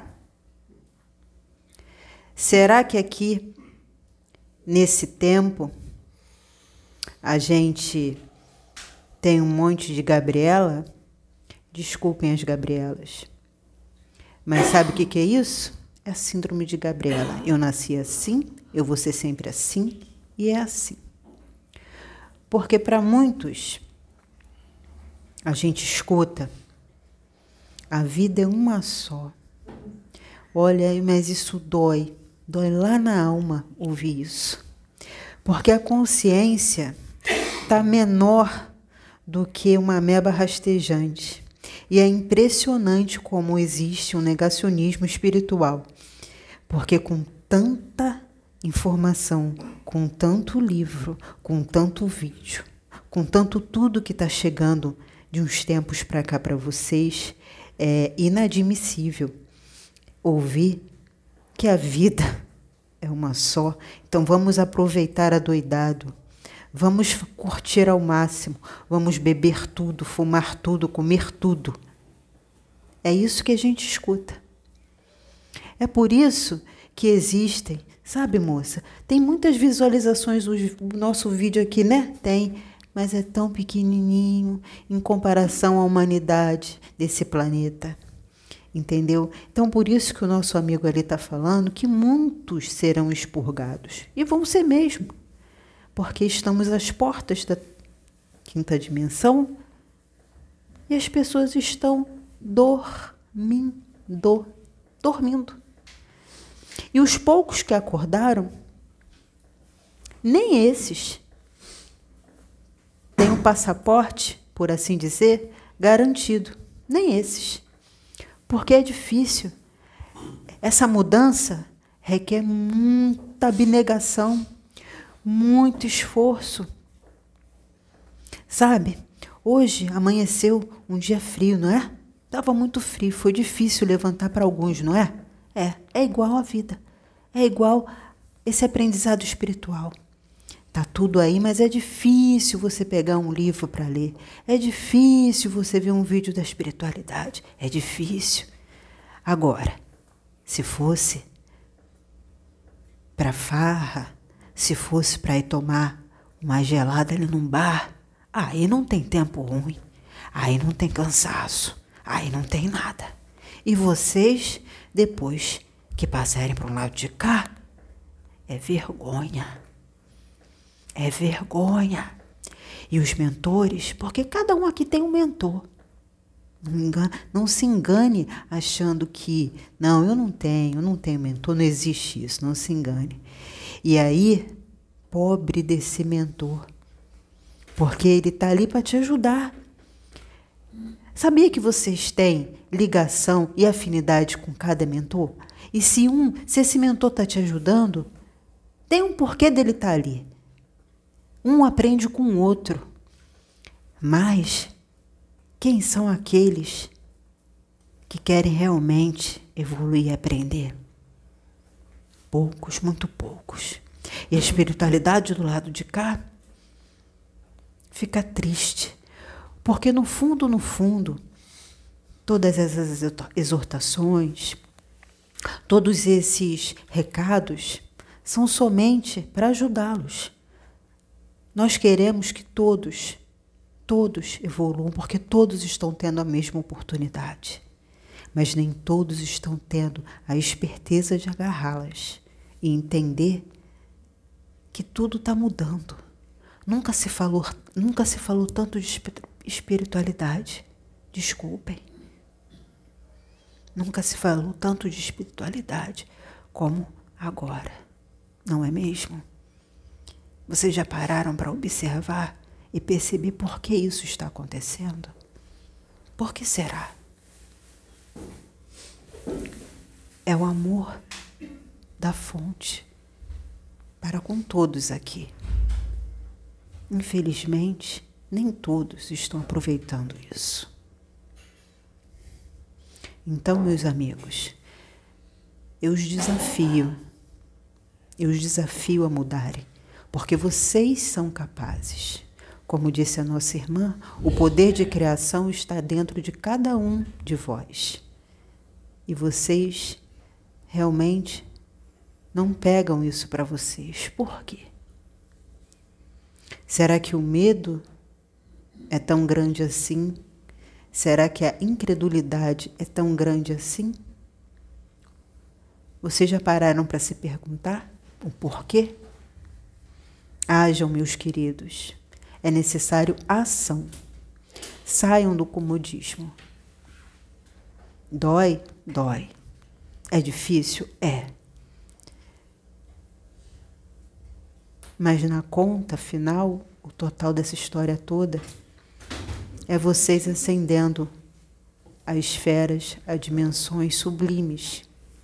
Será que aqui, nesse tempo, a gente tem um monte de Gabriela? Desculpem as Gabrielas. Mas sabe o que, que é isso? É a síndrome de Gabriela. Eu nasci assim, eu vou ser sempre assim, e é assim. Porque para muitos, a gente escuta, a vida é uma só. Olha, mas isso dói, dói lá na alma ouvir isso. Porque a consciência está menor do que uma ameba rastejante. E é impressionante como existe um negacionismo espiritual. Porque com tanta informação, com tanto livro, com tanto vídeo, com tanto tudo que está chegando de uns tempos para cá para vocês, é inadmissível ouvir que a vida é uma só. Então vamos aproveitar adoidado, vamos curtir ao máximo, vamos beber tudo, fumar tudo, comer tudo. É isso que a gente escuta. É por isso que existem, sabe, moça, tem muitas visualizações o nosso vídeo aqui, né? Tem. mas é tão pequenininho em comparação à humanidade desse planeta. Entendeu? Então, por isso que o nosso amigo ali está falando que muitos serão expurgados. E vão ser mesmo. Porque estamos às portas da quinta dimensão e as pessoas estão dormindo. Dormindo. E os poucos que acordaram, nem esses têm um passaporte, por assim dizer, garantido. Nem esses. Porque é difícil. Essa mudança requer muita abnegação, muito esforço. Sabe, hoje amanheceu um dia frio, não é? Estava muito frio, foi difícil levantar para alguns, não é? É, é igual a vida. É igual esse aprendizado espiritual. Tá tudo aí, mas é difícil você pegar um livro para ler. É difícil você ver um vídeo da espiritualidade. É difícil. Agora, se fosse para farra, se fosse para ir tomar uma gelada ali num bar, aí não tem tempo ruim. Aí não tem cansaço. Aí não tem nada. E vocês, depois que passarem para um lado de cá, é vergonha. É vergonha. E os mentores, porque cada um aqui tem um mentor. Não, engane, não se engane achando que, não, eu não tenho, eu não tenho mentor, não existe isso, não se engane. E aí, pobre desse mentor, porque ele está ali para te ajudar. Sabia que vocês têm ligação e afinidade com cada mentor? E se um, se esse mentor está te ajudando, tem um porquê dele estar ali. Um aprende com o outro. Mas quem são aqueles que querem realmente evoluir e aprender? Poucos, muito poucos. E a espiritualidade do lado de cá fica triste. Porque no fundo, no fundo, todas essas exortações, todos esses recados são somente para ajudá-los. Nós queremos que todos, todos evoluam, porque todos estão tendo a mesma oportunidade. Mas nem todos estão tendo a esperteza de agarrá-las e entender que tudo está mudando. Nunca se falou, nunca se falou tanto de espiritualidade. Desculpem. Nunca se falou tanto de espiritualidade como agora. Não é mesmo? Vocês já pararam para observar e perceber por que isso está acontecendo? Por que será? É o amor da fonte para com todos aqui. Infelizmente, nem todos estão aproveitando isso. Então, meus amigos, eu os desafio, eu os desafio a mudarem, porque vocês são capazes. Como disse a nossa irmã, o poder de criação está dentro de cada um de vós. E vocês realmente não pegam isso para vocês. Por quê? Será que o medo é tão grande assim? Será que a incredulidade é tão grande assim? Vocês já pararam para se perguntar o porquê? Hajam, meus queridos. É necessário ação. Saiam do comodismo. Dói? Dói. É difícil? É. Mas na conta final, o total dessa história toda, é vocês ascendendo a esferas, a dimensões sublimes.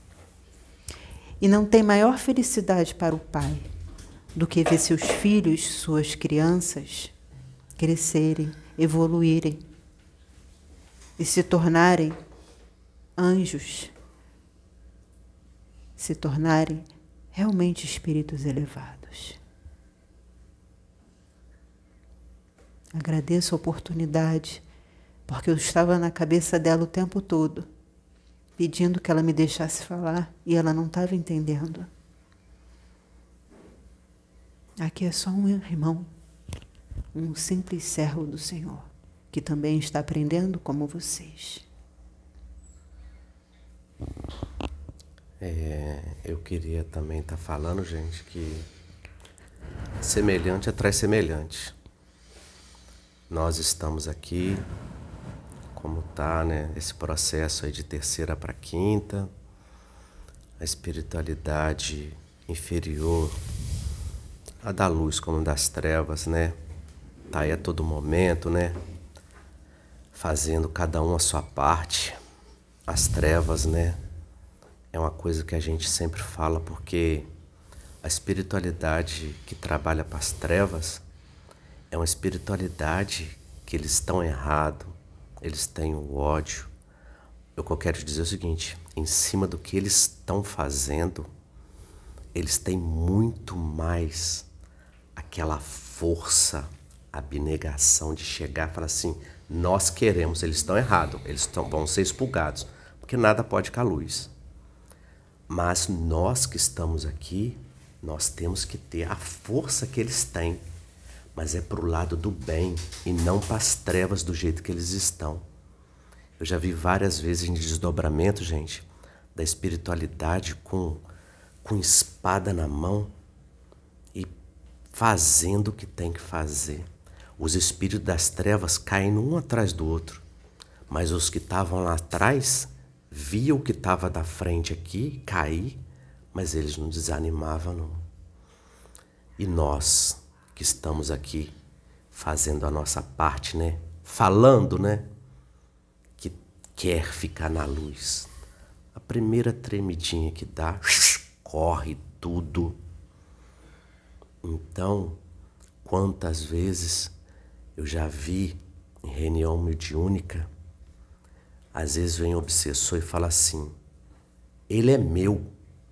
E não tem maior felicidade para o pai do que ver seus filhos, suas crianças, crescerem, evoluírem e se tornarem anjos, se tornarem realmente espíritos elevados. Agradeço a oportunidade, porque eu estava na cabeça dela o tempo todo, pedindo que ela me deixasse falar, e ela não estava entendendo. Aqui é só um irmão, um simples servo do Senhor, que também está aprendendo como vocês. É, eu queria também estar falando, gente, que semelhante atrai semelhante. Nós estamos aqui, como está, né, esse processo aí de terceira para quinta, a espiritualidade inferior, a da luz como das trevas, né, tá aí a todo momento, né, fazendo cada um a sua parte. As trevas, né, é uma coisa que a gente sempre fala, porque a espiritualidade que trabalha para as trevas é uma espiritualidade que eles estão errados, eles têm o ódio. O que eu quero dizer é o seguinte, em cima do que eles estão fazendo, eles têm muito mais aquela força, abnegação de chegar e falar assim, nós queremos, eles estão errados, eles tão, vão ser expurgados, porque nada pode com a luz. Mas nós que estamos aqui, nós temos que ter a força que eles têm, mas é para o lado do bem e não para as trevas do jeito que eles estão. Eu já vi várias vezes em desdobramento, gente, da espiritualidade com, com espada na mão e fazendo o que tem que fazer. Os espíritos das trevas caem um atrás do outro, mas os que estavam lá atrás viam o que estava da frente aqui cair, mas eles não desanimavam, não. E nós que estamos aqui fazendo a nossa parte, né? Falando, né? Que quer ficar na luz. A primeira tremidinha que dá, corre tudo. Então, quantas vezes eu já vi em reunião mediúnica, às vezes vem um obsessor e fala assim, ele é meu.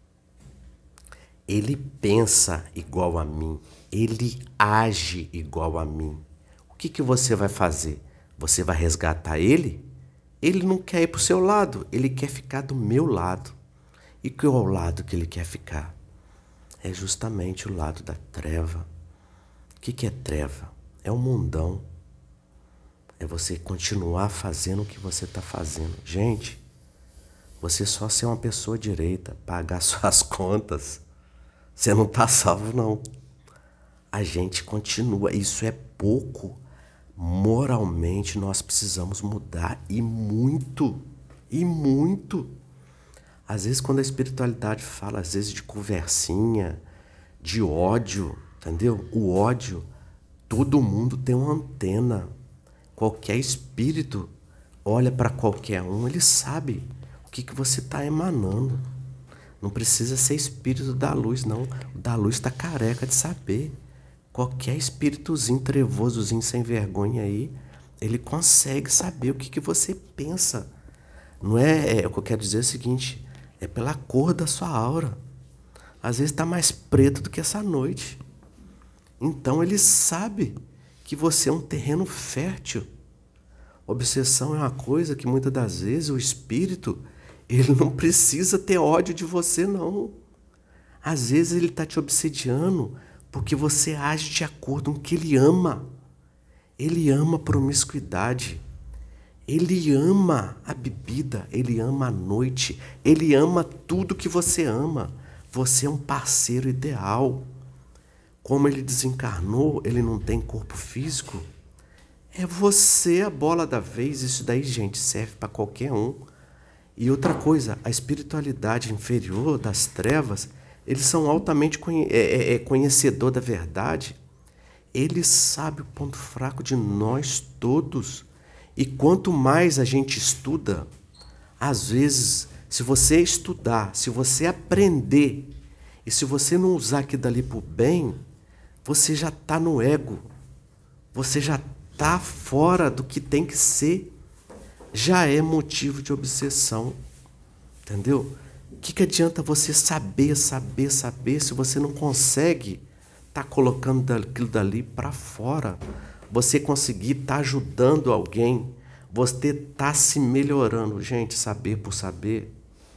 Ele pensa igual a mim, ele age igual a mim. O que que você vai fazer? Você vai resgatar ele? Ele não quer ir para o seu lado, ele quer ficar do meu lado. E qual é o lado que ele quer ficar? É justamente o lado da treva. O que que é treva? É o mundão. É você continuar fazendo o que você está fazendo. Gente, você só ser uma pessoa direita, pagar suas contas, você não está salvo, não. A gente continua. Isso é pouco. Moralmente, nós precisamos mudar. E muito. E muito. Às vezes, quando a espiritualidade fala, às vezes, de conversinha, de ódio, entendeu? O ódio, todo mundo tem uma antena. Qualquer espírito olha para qualquer um, ele sabe o que, que você está emanando. Não precisa ser espírito da luz, não. O da luz está careca de saber. Qualquer espíritozinho trevosozinho sem vergonha aí, ele consegue saber o que, que você pensa. Não é, é, o que eu quero dizer é o seguinte, é pela cor da sua aura. Às vezes está mais preto do que essa noite. Então ele sabe que você é um terreno fértil. Obsessão é uma coisa que muitas das vezes o espírito, ele não precisa ter ódio de você, não. Às vezes ele está te obsediando porque você age de acordo com o que ele ama. Ele ama a promiscuidade. Ele ama a bebida. Ele ama a noite. Ele ama tudo que você ama. Você é um parceiro ideal. Como ele desencarnou, ele não tem corpo físico. É você a bola da vez. Isso daí, gente, serve para qualquer um. E outra coisa, a espiritualidade inferior das trevas, eles são altamente conhe- é, é, conhecedor da verdade. Eles sabem o ponto fraco de nós todos. E quanto mais a gente estuda, às vezes, se você estudar, se você aprender, e se você não usar aquilo dali para o bem, você já está no ego. Você já está fora do que tem que ser. Já é motivo de obsessão. Entendeu? O que, que adianta você saber, saber, saber, se você não consegue estar tá colocando aquilo dali para fora? Você conseguir estar tá ajudando alguém, você está se melhorando. Gente, saber por saber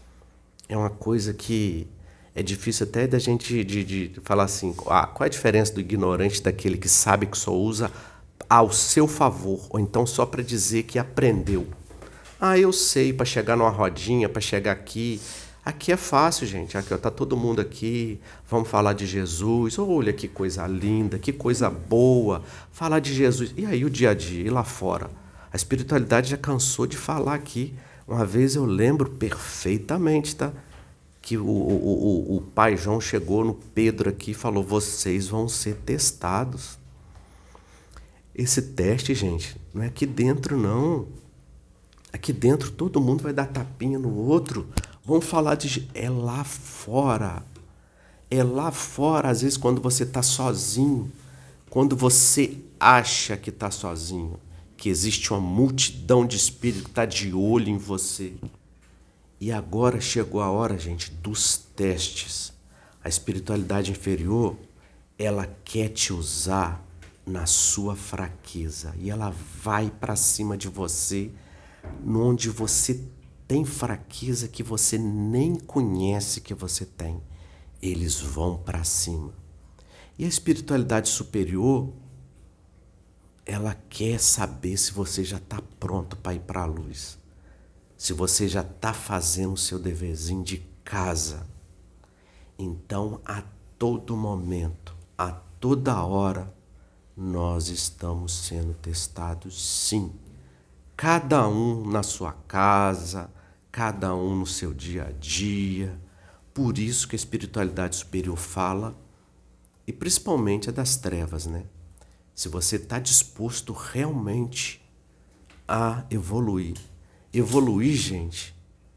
é uma coisa que é difícil até da gente de, de falar assim, ah, qual é a diferença do ignorante daquele que sabe que só usa ao seu favor, ou então só para dizer que aprendeu. Ah, eu sei, para chegar numa rodinha, para chegar aqui. Aqui é fácil, gente. Aqui, ó, tá todo mundo aqui. Vamos falar de Jesus. Olha que coisa linda, que coisa boa. Falar de Jesus. E aí o dia a dia, e lá fora? A espiritualidade já cansou de falar aqui. Uma vez eu lembro perfeitamente, tá? Que o, o, o, o pai João chegou no Pedro aqui e falou: vocês vão ser testados. Esse teste, gente, não é aqui dentro, não. Aqui dentro todo mundo vai dar tapinha no outro. Vamos falar de... É lá fora. É lá fora, às vezes, quando você está sozinho. Quando você acha que está sozinho. Que existe uma multidão de espíritos que está de olho em você. E agora chegou a hora, gente, dos testes. A espiritualidade inferior, ela quer te usar na sua fraqueza. E ela vai para cima de você, onde você tem fraqueza que você nem conhece que você tem. Eles vão para cima. E a espiritualidade superior, ela quer saber se você já está pronto para ir para a luz. Se você já está fazendo o seu deverzinho de casa. Então, a todo momento, a toda hora, nós estamos sendo testados, sim. Cada um na sua casa, cada um no seu dia a dia. Por isso que a espiritualidade superior fala, e principalmente a das trevas, né? Se você está disposto realmente a evoluir. Evoluir, gente,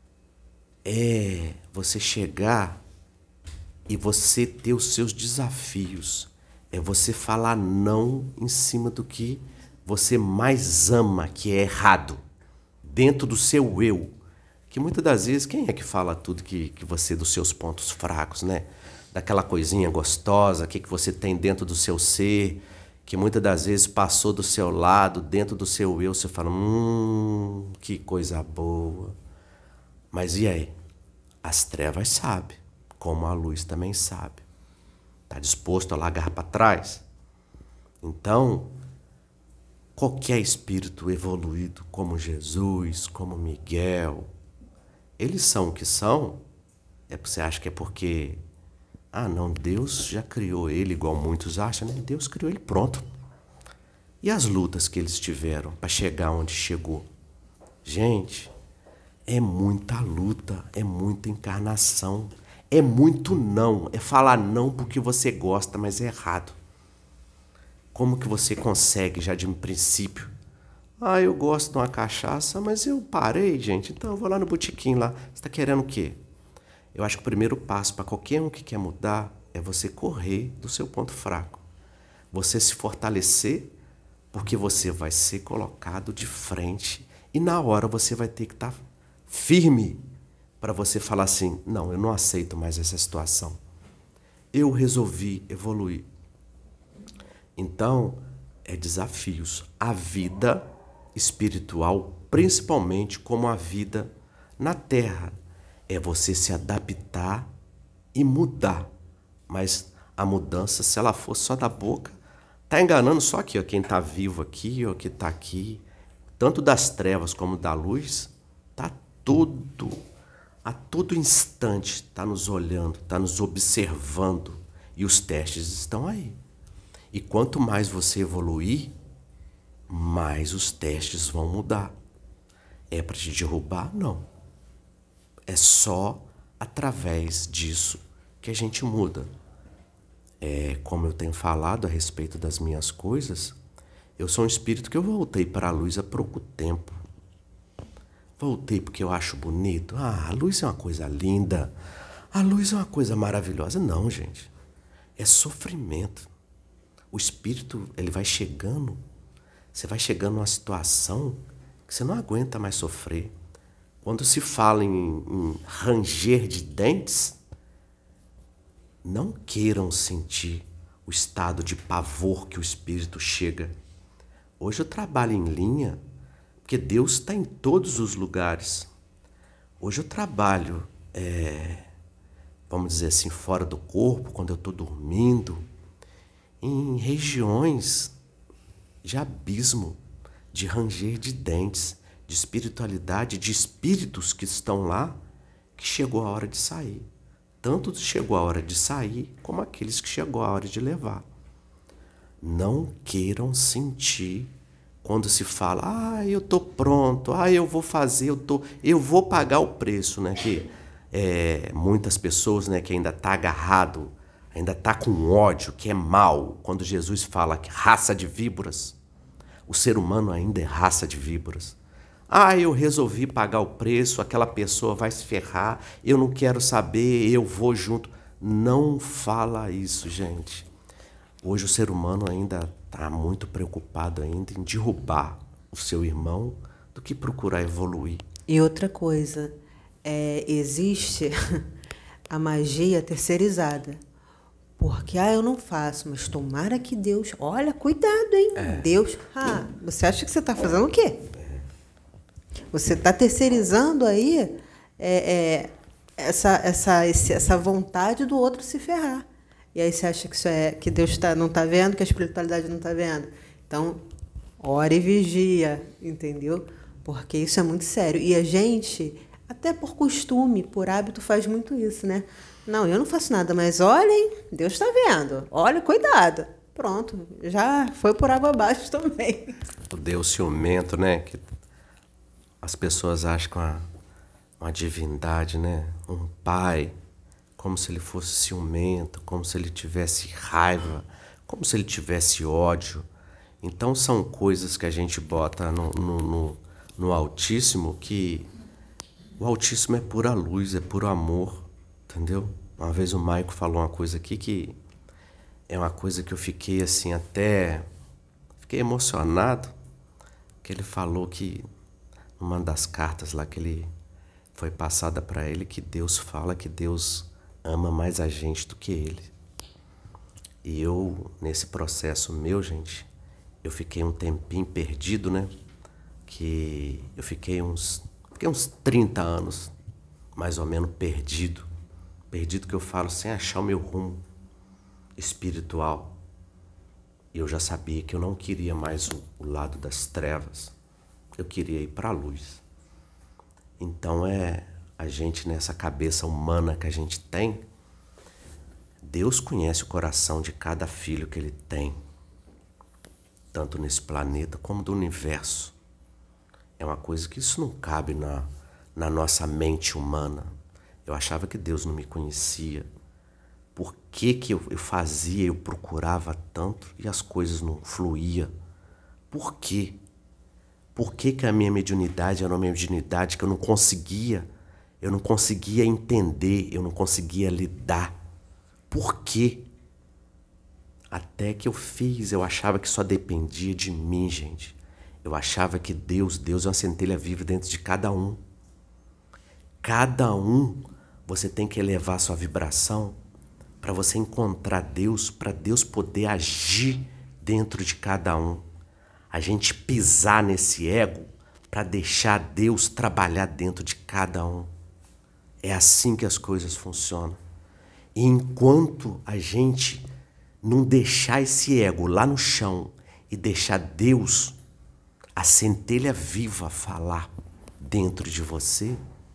é você chegar e você ter os seus desafios. É você falar não em cima do que você mais ama, que é errado, dentro do seu eu. Que muitas das vezes, quem é que fala tudo que, que você, dos seus pontos fracos, né? Daquela coisinha gostosa, que, que você tem dentro do seu ser, que muitas das vezes passou do seu lado, dentro do seu eu, você fala, hum, que coisa boa. Mas e aí? As trevas sabem, como a luz também sabe. Está disposto a largar para trás? Então, qualquer espírito evoluído, como Jesus, como Miguel, eles são o que são? É porque você acha que é porque... Ah, não, Deus já criou ele, igual muitos acham, né? Deus criou ele, pronto. E as lutas que eles tiveram para chegar onde chegou? Gente, é muita luta, é muita encarnação, é muito não. É falar não porque você gosta, mas é errado. Como que você consegue já de um princípio? Ah, eu gosto de uma cachaça, mas eu parei, gente, então eu vou lá no botequim lá. Você está querendo o quê? Eu acho que o primeiro passo para qualquer um que quer mudar é você correr do seu ponto fraco. Você se fortalecer, porque você vai ser colocado de frente e na hora você vai ter que estar firme para você falar assim, não, eu não aceito mais essa situação. Eu resolvi evoluir. Então, é desafios. A vida espiritual, principalmente como a vida na Terra, é você se adaptar e mudar. Mas a mudança, se ela for só da boca, tá enganando só aqui, ó, quem tá vivo aqui, ó, que tá aqui. Tanto das trevas como da luz, tá tudo, a todo instante, tá nos olhando, tá nos observando. E os testes estão aí. E quanto mais você evoluir, mais os testes vão mudar. É para te derrubar? Não. É só através disso que a gente muda. É, como eu tenho falado a respeito das minhas coisas, eu sou um espírito que eu voltei para a luz há pouco tempo. Voltei porque eu acho bonito. Ah, a luz é uma coisa linda. A luz é uma coisa maravilhosa. Não, gente. É sofrimento. O espírito, ele vai chegando. Você vai chegando numa situação que você não aguenta mais sofrer. Quando se fala em, em ranger de dentes, não queiram sentir o estado de pavor que o espírito chega. Hoje eu trabalho em linha, porque Deus está em todos os lugares. Hoje eu trabalho, é, vamos dizer assim, fora do corpo, quando eu estou dormindo, em regiões de abismo, de ranger de dentes, de espiritualidade, de espíritos que estão lá, que chegou a hora de sair. Tanto chegou a hora de sair, como aqueles que chegou a hora de levar. Não queiram sentir quando se fala, ah, eu tô pronto, ah, eu vou fazer, eu, tô, eu vou pagar o preço, né? Que é, muitas pessoas, né, que ainda tá agarrado, ainda tá com ódio, que é mal. Quando Jesus fala que raça de víboras, o ser humano ainda é raça de víboras. Ah, eu resolvi pagar o preço, aquela pessoa vai se ferrar, eu não quero saber, eu vou junto. Não fala isso, gente. Hoje o ser humano ainda está muito preocupado ainda em derrubar o seu irmão do que procurar evoluir. E outra coisa, é, existe a magia terceirizada. Porque, ah, eu não faço, mas tomara que Deus... Olha, cuidado, hein? É. Deus... Ah, você acha que você está fazendo o quê? Você está terceirizando aí é, é, essa, essa, esse, essa vontade do outro se ferrar. E aí você acha que, isso é, que Deus tá, não está vendo, que a espiritualidade não está vendo. Então, ora e vigia, entendeu? Porque isso é muito sério. E a gente, até por costume, por hábito, faz muito isso, né? Não, eu não faço nada, mas olhem, Deus está vendo. Olha, cuidado. Pronto, já foi por água abaixo também. O Deus ciumento, né? Que as pessoas acham que uma, uma divindade, né? Um pai, como se ele fosse ciumento, como se ele tivesse raiva, como se ele tivesse ódio. Então são coisas que a gente bota no, no, no, no Altíssimo, que o Altíssimo é pura luz, é puro amor, entendeu? Uma vez o Maico falou uma coisa aqui que é uma coisa que eu fiquei assim até... Fiquei emocionado, que ele falou que uma das cartas lá que ele foi passada para ele, que Deus fala que Deus ama mais a gente do que ele. E eu, nesse processo meu, gente, eu fiquei um tempinho perdido, né? Que eu fiquei uns, fiquei uns trinta anos, mais ou menos, perdido. Perdido que eu falo sem achar o meu rumo espiritual. E eu já sabia que eu não queria mais o, o lado das trevas. Eu queria ir para a luz. Então é a gente nessa cabeça humana que a gente tem, Deus conhece o coração de cada filho que ele tem, tanto nesse planeta como do universo. É uma coisa que isso não cabe na, na nossa mente humana. Eu achava que Deus não me conhecia. Por que que eu, eu fazia, eu procurava tanto e as coisas não fluíam? Por quê? Por que que a minha mediunidade era uma mediunidade que eu não conseguia, eu não conseguia entender, eu não conseguia lidar? Por quê? Até que eu fiz, eu achava que só dependia de mim, gente. Eu achava que Deus, Deus é uma centelha viva dentro de cada um. Cada um, você tem que elevar sua vibração para você encontrar Deus, para Deus poder agir dentro de cada um. A gente pisar nesse ego para deixar Deus trabalhar dentro de cada um. É assim que as coisas funcionam. E enquanto a gente não deixar esse ego lá no chão e deixar Deus, a centelha viva, falar dentro de você,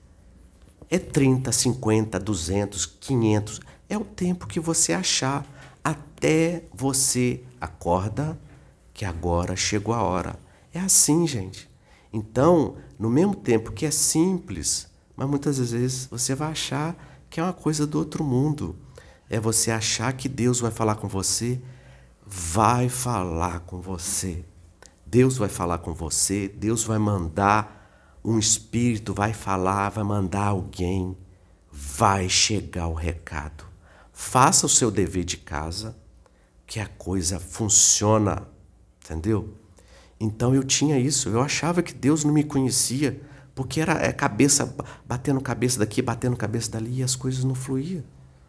é trinta, cinquenta, duzentos, quinhentos, é o tempo que você achar até você acorda que agora chegou a hora. É assim, gente. Então, no mesmo tempo que é simples, mas muitas vezes você vai achar que é uma coisa do outro mundo. É você achar que Deus vai falar com você, vai falar com você. Deus vai falar com você, Deus vai mandar um espírito, vai falar, vai mandar alguém, vai chegar o recado. Faça o seu dever de casa, que a coisa funciona, entendeu? Então eu tinha isso, eu achava que Deus não me conhecia, porque era é, cabeça, batendo cabeça daqui, batendo cabeça dali, e as coisas não fluíam.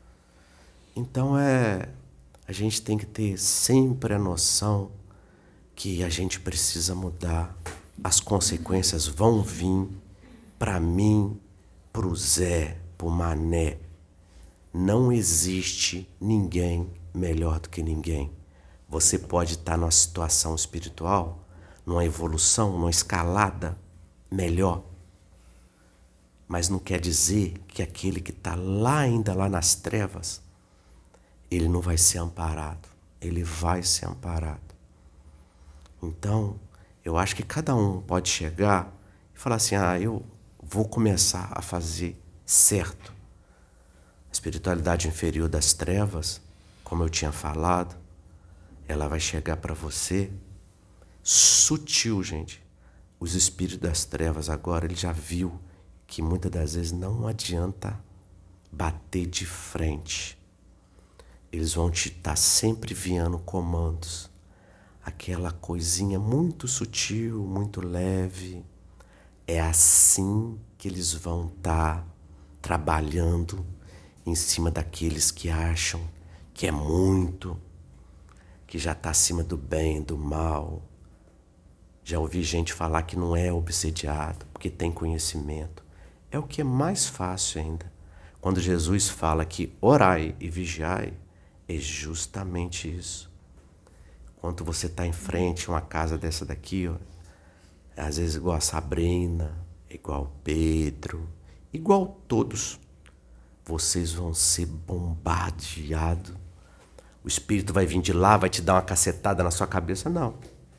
Então é, a gente tem que ter sempre a noção que a gente precisa mudar. As consequências vão vir para mim, para o Zé, para o Mané. Não existe ninguém melhor do que ninguém. Você pode estar numa situação espiritual, numa evolução, numa escalada melhor. Mas não quer dizer que aquele que está lá ainda lá nas trevas, ele não vai ser amparado. Ele vai ser amparado. Então, eu acho que cada um pode chegar e falar assim, ah, eu vou começar a fazer certo. A espiritualidade inferior das trevas, como eu tinha falado, ela vai chegar para você sutil, gente. Os espíritos das trevas agora, ele já viu que muitas das vezes não adianta bater de frente. Eles vão te estar sempre enviando comandos. Aquela coisinha muito sutil, muito leve. É assim que eles vão estar trabalhando em cima daqueles que acham que é muito, que já está acima do bem, do mal. Já ouvi gente falar que não é obsediado, porque tem conhecimento. É o que é mais fácil ainda. Quando Jesus fala que orai e vigiai, é justamente isso. Quando você está em frente a uma casa dessa daqui, ó, às vezes igual a Sabrina, igual Pedro, igual todos, vocês vão ser bombardeados. O Espírito vai vir de lá, vai te dar uma cacetada na sua cabeça, não.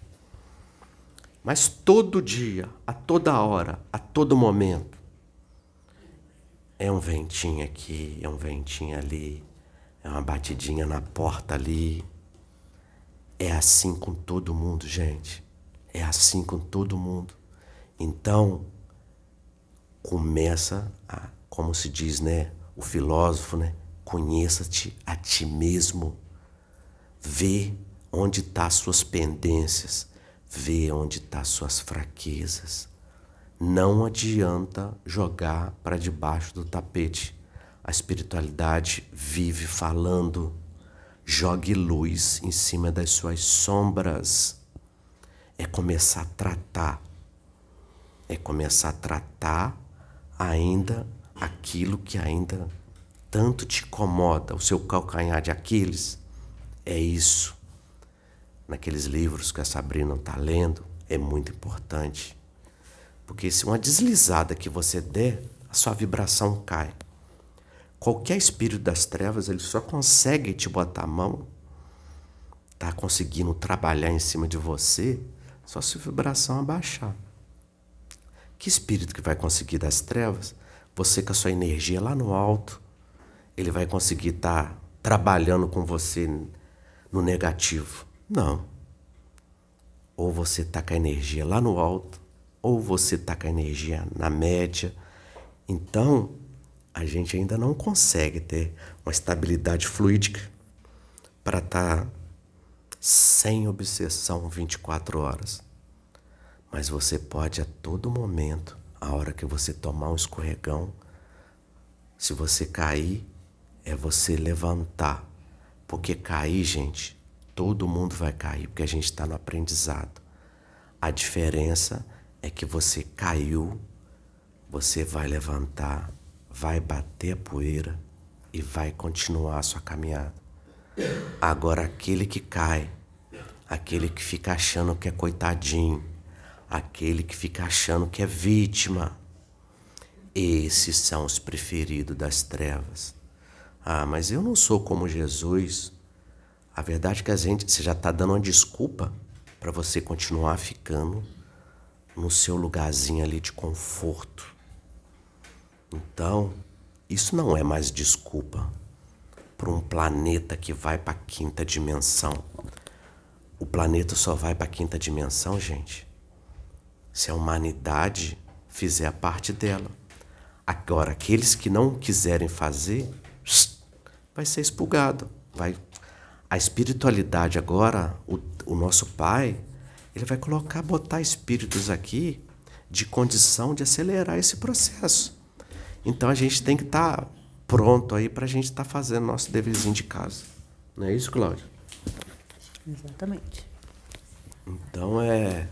Mas todo dia, a toda hora, a todo momento, é um ventinho aqui, é um ventinho ali, é uma batidinha na porta ali. É assim com todo mundo, gente. É assim com todo mundo. Então, começa a, como se diz, né, o filósofo, né, conheça-te a ti mesmo. Vê onde estão as suas pendências. Vê onde estão as suas fraquezas. Não adianta jogar para debaixo do tapete. A espiritualidade vive falando. Jogue luz em cima das suas sombras. É começar a tratar. É começar a tratar ainda aquilo que ainda tanto te incomoda, o seu calcanhar de Aquiles. É isso. Naqueles livros que a Sabrina está lendo, é muito importante. Porque se uma deslizada que você der, a sua vibração cai. Qualquer espírito das trevas, ele só consegue te botar a mão, tá conseguindo trabalhar em cima de você, só se a vibração abaixar. Que espírito que vai conseguir das trevas? Você com a sua energia lá no alto, ele vai conseguir estar tá trabalhando com você no negativo. Não. Ou você está com a energia lá no alto, ou você está com a energia na média. Então, a gente ainda não consegue ter uma estabilidade fluídica para estar sem obsessão vinte e quatro horas. Mas você pode a todo momento, a hora que você tomar um escorregão, se você cair, é você levantar. Porque cair, gente, todo mundo vai cair, porque a gente está no aprendizado. A diferença é que você caiu, você vai levantar, vai bater a poeira e vai continuar a sua caminhada. Agora, aquele que cai, aquele que fica achando que é coitadinho, aquele que fica achando que é vítima, esses são os preferidos das trevas. Ah, mas eu não sou como Jesus. A verdade é que a gente, você já está dando uma desculpa para você continuar ficando no seu lugarzinho ali de conforto. Então, isso não é mais desculpa para um planeta que vai para a quinta dimensão. O planeta só vai para a quinta dimensão, gente, se a humanidade fizer a parte dela. Agora, aqueles que não quiserem fazer, vai ser expurgado. Vai. A espiritualidade agora, o, o nosso Pai, ele vai colocar, botar espíritos aqui de condição de acelerar esse processo. Então a gente tem que estar tá pronto aí para a gente estar tá fazendo nosso deverzinho de casa. Não é isso, Cláudia? Exatamente. Então é...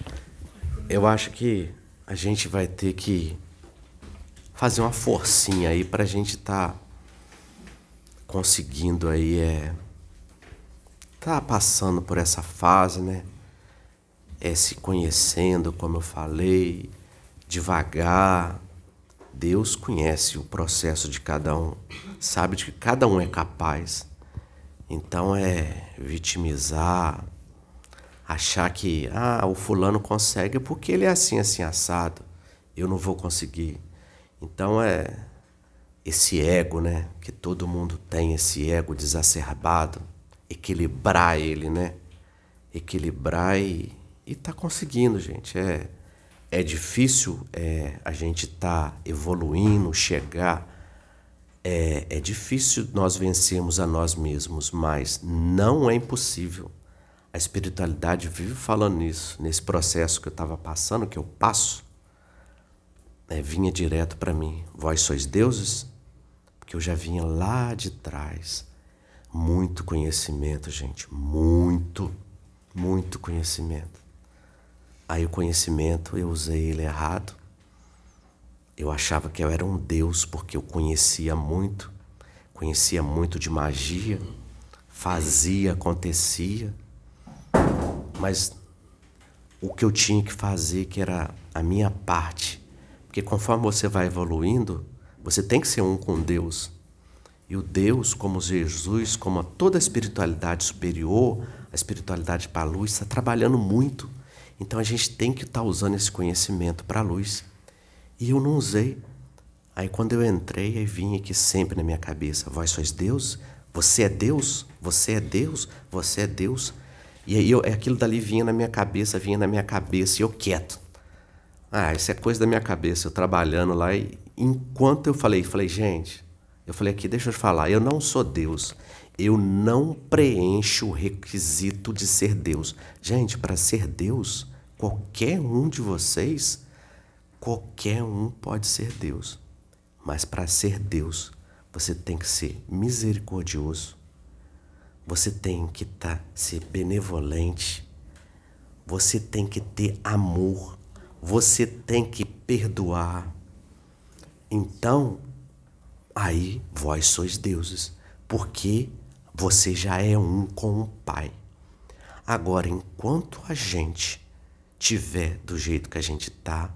Eu acho que a gente vai ter que fazer uma forcinha aí para a gente estar tá conseguindo aí é... está passando por essa fase, né? É se conhecendo, como eu falei, devagar. Deus conhece o processo de cada um, sabe de que cada um é capaz. Então é vitimizar, achar que ah, o fulano consegue porque ele é assim, assim, assado. Eu não vou conseguir. Então é esse ego, né? Que todo mundo tem, esse ego desacerbado. Equilibrar ele, né? Equilibrar e, e tá conseguindo, gente. É, é difícil é, a gente tá evoluindo, chegar. É, é difícil nós vencermos a nós mesmos, mas não é impossível. A espiritualidade vive falando nisso, nesse processo que eu estava passando, que eu passo, é, vinha direto para mim. Vós sois deuses? Porque eu já vinha lá de trás. Muito conhecimento, gente, muito, muito conhecimento. Aí o conhecimento, eu usei ele errado. Eu achava que eu era um deus porque eu conhecia muito, conhecia muito de magia, fazia, acontecia. Mas o que eu tinha que fazer, que era a minha parte, porque conforme você vai evoluindo, você tem que ser um com Deus. E o Deus, como Jesus, como toda a espiritualidade superior, a espiritualidade para a luz, está trabalhando muito. Então a gente tem que estar usando esse conhecimento para a luz. E eu não usei. Aí quando eu entrei, aí vinha aqui sempre na minha cabeça, vós sois Deus? Você é Deus? Você é Deus? Você é Deus? E aí eu, aquilo dali vinha na minha cabeça, vinha na minha cabeça, e eu quieto. Ah, isso é coisa da minha cabeça, eu trabalhando lá. E enquanto eu falei, falei, gente, eu falei aqui, deixa eu te falar, eu não sou Deus. Eu não preencho o requisito de ser Deus. Gente, para ser Deus, qualquer um de vocês, qualquer um pode ser Deus. Mas para ser Deus, você tem que ser misericordioso. Você tem que tá, ser benevolente. Você tem que ter amor. Você tem que perdoar. Então, aí vós sois deuses, porque você já é um com o Pai. Agora, enquanto a gente tiver do jeito que a gente tá,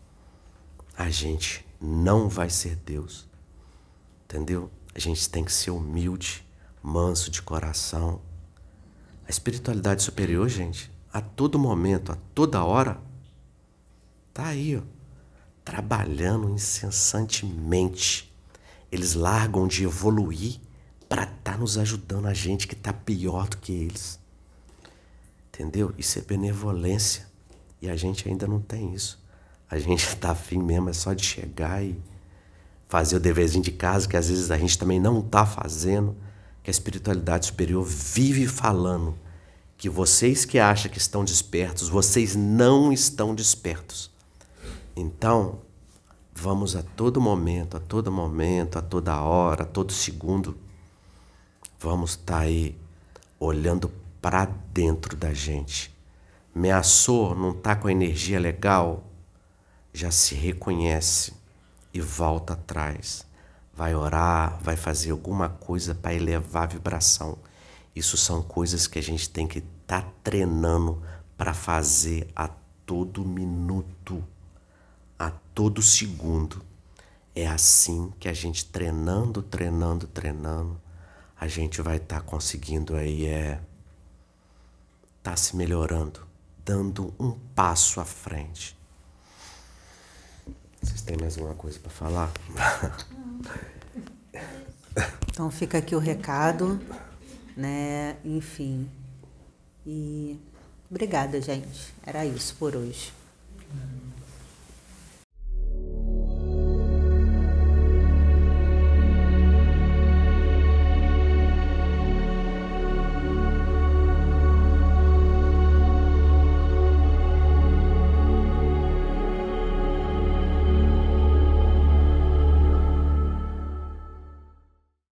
a gente não vai ser Deus. Entendeu? A gente tem que ser humilde, manso de coração. A espiritualidade superior, gente, a todo momento, a toda hora, tá aí, ó, trabalhando incessantemente. Eles largam de evoluir para estar nos ajudando a gente que está pior do que eles. Entendeu? Isso é benevolência. E a gente ainda não tem isso. A gente está afim mesmo, é só de chegar e fazer o deverzinho de casa, que às vezes a gente também não está fazendo, que a espiritualidade superior vive falando que vocês que acham que estão despertos, vocês não estão despertos. Então, vamos a todo momento, a todo momento, a toda hora, a todo segundo, vamos estar aí olhando para dentro da gente. Ameaçou, não está com a energia legal, já se reconhece e volta atrás. Vai orar, vai fazer alguma coisa para elevar a vibração. Isso são coisas que a gente tem que estar tá treinando para fazer a todo minuto, a todo segundo. É assim que a gente treinando, treinando, treinando, a gente vai estar tá conseguindo aí, é, tá se melhorando, dando um passo à frente. Vocês têm mais alguma coisa para falar? Então fica aqui o recado, né? Enfim. E obrigada, gente. Era isso por hoje.